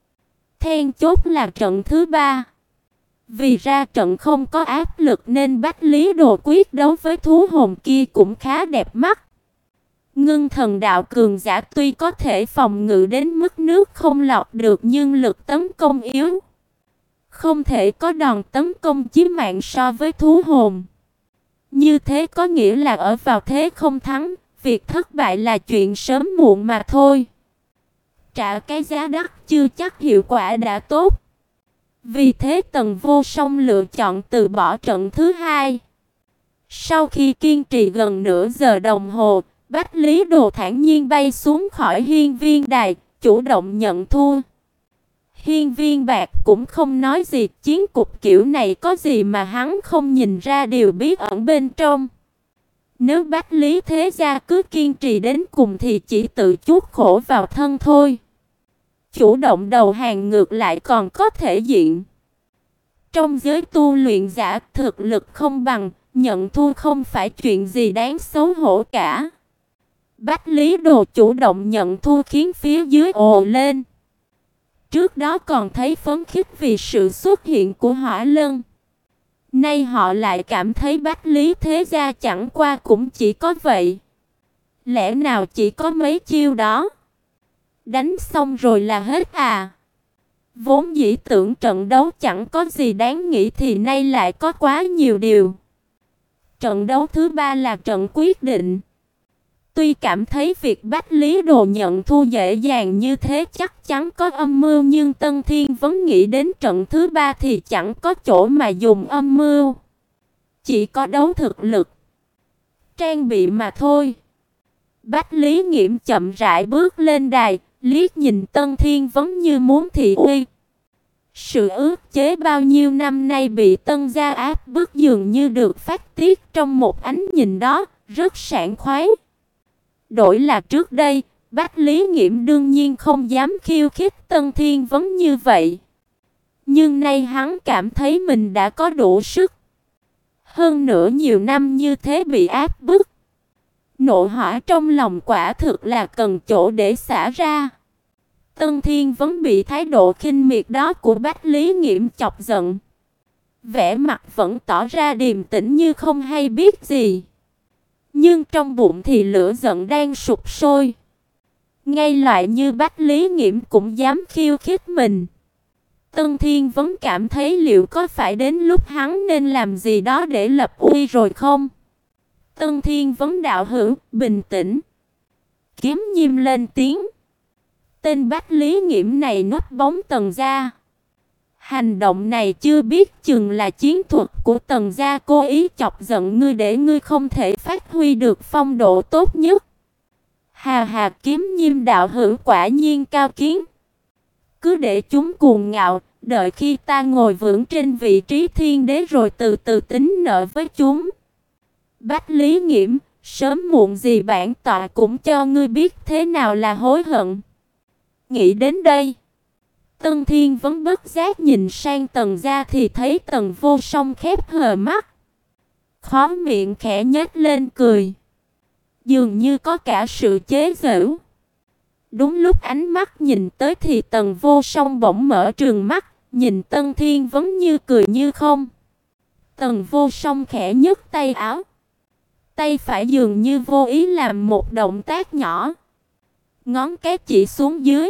Then chốt là trận thứ ba. Vì ra trận không có áp lực nên Bách Lý Đồ quyết đấu với thú hồn kia cũng khá đẹp mắt. Ngưng thần đạo cường giả tuy có thể phòng ngự đến mức nước không lọt được nhưng lực tấn công yếu. Không thể có đòn tấn công chí mạng so với thú hồn. Như thế có nghĩa là ở vào thế không thắng, việc thất bại là chuyện sớm muộn mà thôi. Trả cái giá đắt chưa chắc hiệu quả đã tốt. Vì thế Tần Vô Song lựa chọn từ bỏ trận thứ hai. Sau khi kiên trì gần nửa giờ đồng hồ, Bách Lý Đồ thản nhiên bay xuống khỏi hiên viên đài, chủ động nhận thua. Hiên viên bạc cũng không nói gì, chiến cục kiểu này có gì mà hắn không nhìn ra điều bí ẩn bên trong. Nếu Bách Lý Thế gia cứ kiên trì đến cùng thì chỉ tự chuốc khổ vào thân thôi. Chủ động đầu hàng ngược lại còn có thể diện. Trong giới tu luyện giả, thực lực không bằng, nhận thua không phải chuyện gì đáng xấu hổ cả. Bách Lý Đồ chủ động nhận thua khiến phía dưới ồ lên. Trước đó còn thấy phấn khích vì sự xuất hiện của Hỏa Lân. Nay họ lại cảm thấy Bách Lý Thế gia chẳng qua cũng chỉ có vậy. Lẽ nào chỉ có mấy chiêu đó? Đánh xong rồi là hết à? Vốn dĩ tưởng trận đấu chẳng có gì đáng nghĩ thì nay lại có quá nhiều điều. Trận đấu thứ ba là trận quyết định. Tuy cảm thấy việc Bách Lý Đồ nhận thua dễ dàng như thế chắc chắn có âm mưu, nhưng Tân Thiên vẫn nghĩ đến trận thứ ba thì chẳng có chỗ mà dùng âm mưu. Chỉ có đấu thực lực, trang bị mà thôi. Bách Lý Nghiễm chậm rãi bước lên đài, liếc nhìn Tân Thiên Vấn như muốn thị uy. Sự ức chế bao nhiêu năm nay bị Tân gia áp bức dường như được phát tiết trong một ánh nhìn đó, rất sảng khoái. Đổi là trước đây, Bách Lý Nghiễm đương nhiên không dám khiêu khích Tân Thiên Vấn như vậy. Nhưng nay hắn cảm thấy mình đã có đủ sức. Hơn nữa nhiều năm như thế bị áp bức, nộ hỏa trong lòng quả thực là cần chỗ để xả ra. Tân Thiên Vấn bị thái độ khinh miệt đó của Bách Lý Nghiễm chọc giận. Vẻ mặt vẫn tỏ ra điềm tĩnh như không hay biết gì. Nhưng trong bụng thì lửa giận đang sục sôi. Ngay loại như Bách Lý Nghiễm cũng dám khiêu khích mình. Tân Thiên Vấn cảm thấy liệu có phải đến lúc hắn nên làm gì đó để lập uy rồi không? Tân Thiên Vấn đạo hữu, bình tĩnh. Kiếm Nhiêm lên tiếng. Tên Bách Lý Nghiễm này núp bóng Tần gia. Hành động này chưa biết chừng là chiến thuật của Tần gia cố ý chọc giận ngươi để ngươi không thể phát huy được phong độ tốt nhất. Hà hà, Kiếm Nhiêm đạo hữu quả nhiên cao kiến. Cứ để chúng cuồng ngạo, đợi khi ta ngồi vững trên vị trí thiên đế rồi từ từ tính nợ với chúng. Bách Lý Nghiễm, sớm muộn gì bản tọa cũng cho ngươi biết thế nào là hối hận. Nghĩ đến đây, Tân Thiên Vấn bất giác nhìn sang Tần gia thì thấy Tần Vô Song khép hờ mắt, khóe miệng khẽ nhếch lên cười, dường như có cả sự chế giễu. Đúng lúc ánh mắt nhìn tới thì Tần Vô Song bỗng mở trừng mắt, nhìn Tân Thiên Vấn như cười như không. Tần Vô Song khẽ nhấc tay áo, tay phải dường như vô ý làm một động tác nhỏ, ngón cái chỉ xuống dưới,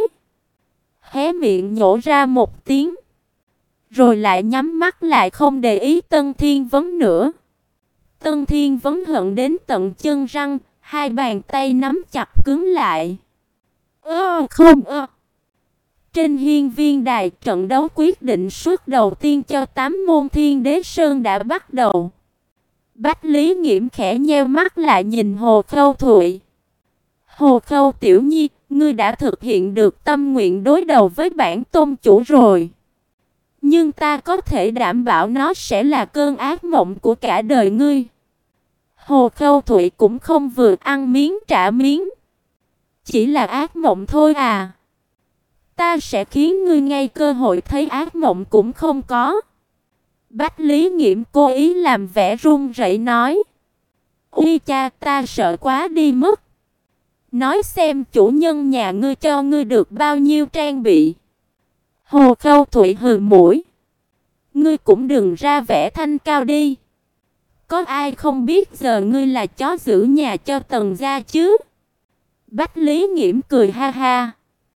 hé miệng nhổ ra một tiếng, rồi lại nhắm mắt lại không để ý Tân Thiên Vấn nữa. Tân Thiên Vấn hận đến tận chân răng, hai bàn tay nắm chặt cứng lại. Ơ không ơ. Trên hiên viên đài, trận đấu quyết định suất đầu tiên cho tám môn Thiên Đế Sơn đã bắt đầu. Bách Lý Nghiễm khẽ nheo mắt lại nhìn Hồ Khâu Thụy. Hồ Khâu tiểu nhi, ngươi đã thực hiện được tâm nguyện đối đầu với bản tôn chủ rồi. Nhưng ta có thể đảm bảo nó sẽ là cơn ác mộng của cả đời ngươi. Hồ Khâu Thụy cũng không vừa ăn miếng trả miếng. Chỉ là ác mộng thôi à. Ta sẽ khiến ngươi ngay cơ hội thấy ác mộng cũng không có. Bách Lý Nghiễm cố ý làm vẻ run rẩy nói. Ui cha, ta sợ quá đi mất. Nói xem chủ nhân nhà ngươi cho ngươi được bao nhiêu trang bị. Hồ Khâu Thụy hừ mũi. Ngươi cũng đừng ra vẻ thanh cao đi. Có ai không biết giờ ngươi là chó giữ nhà cho Tần gia chứ? Bách Lý Nghiễm cười ha ha.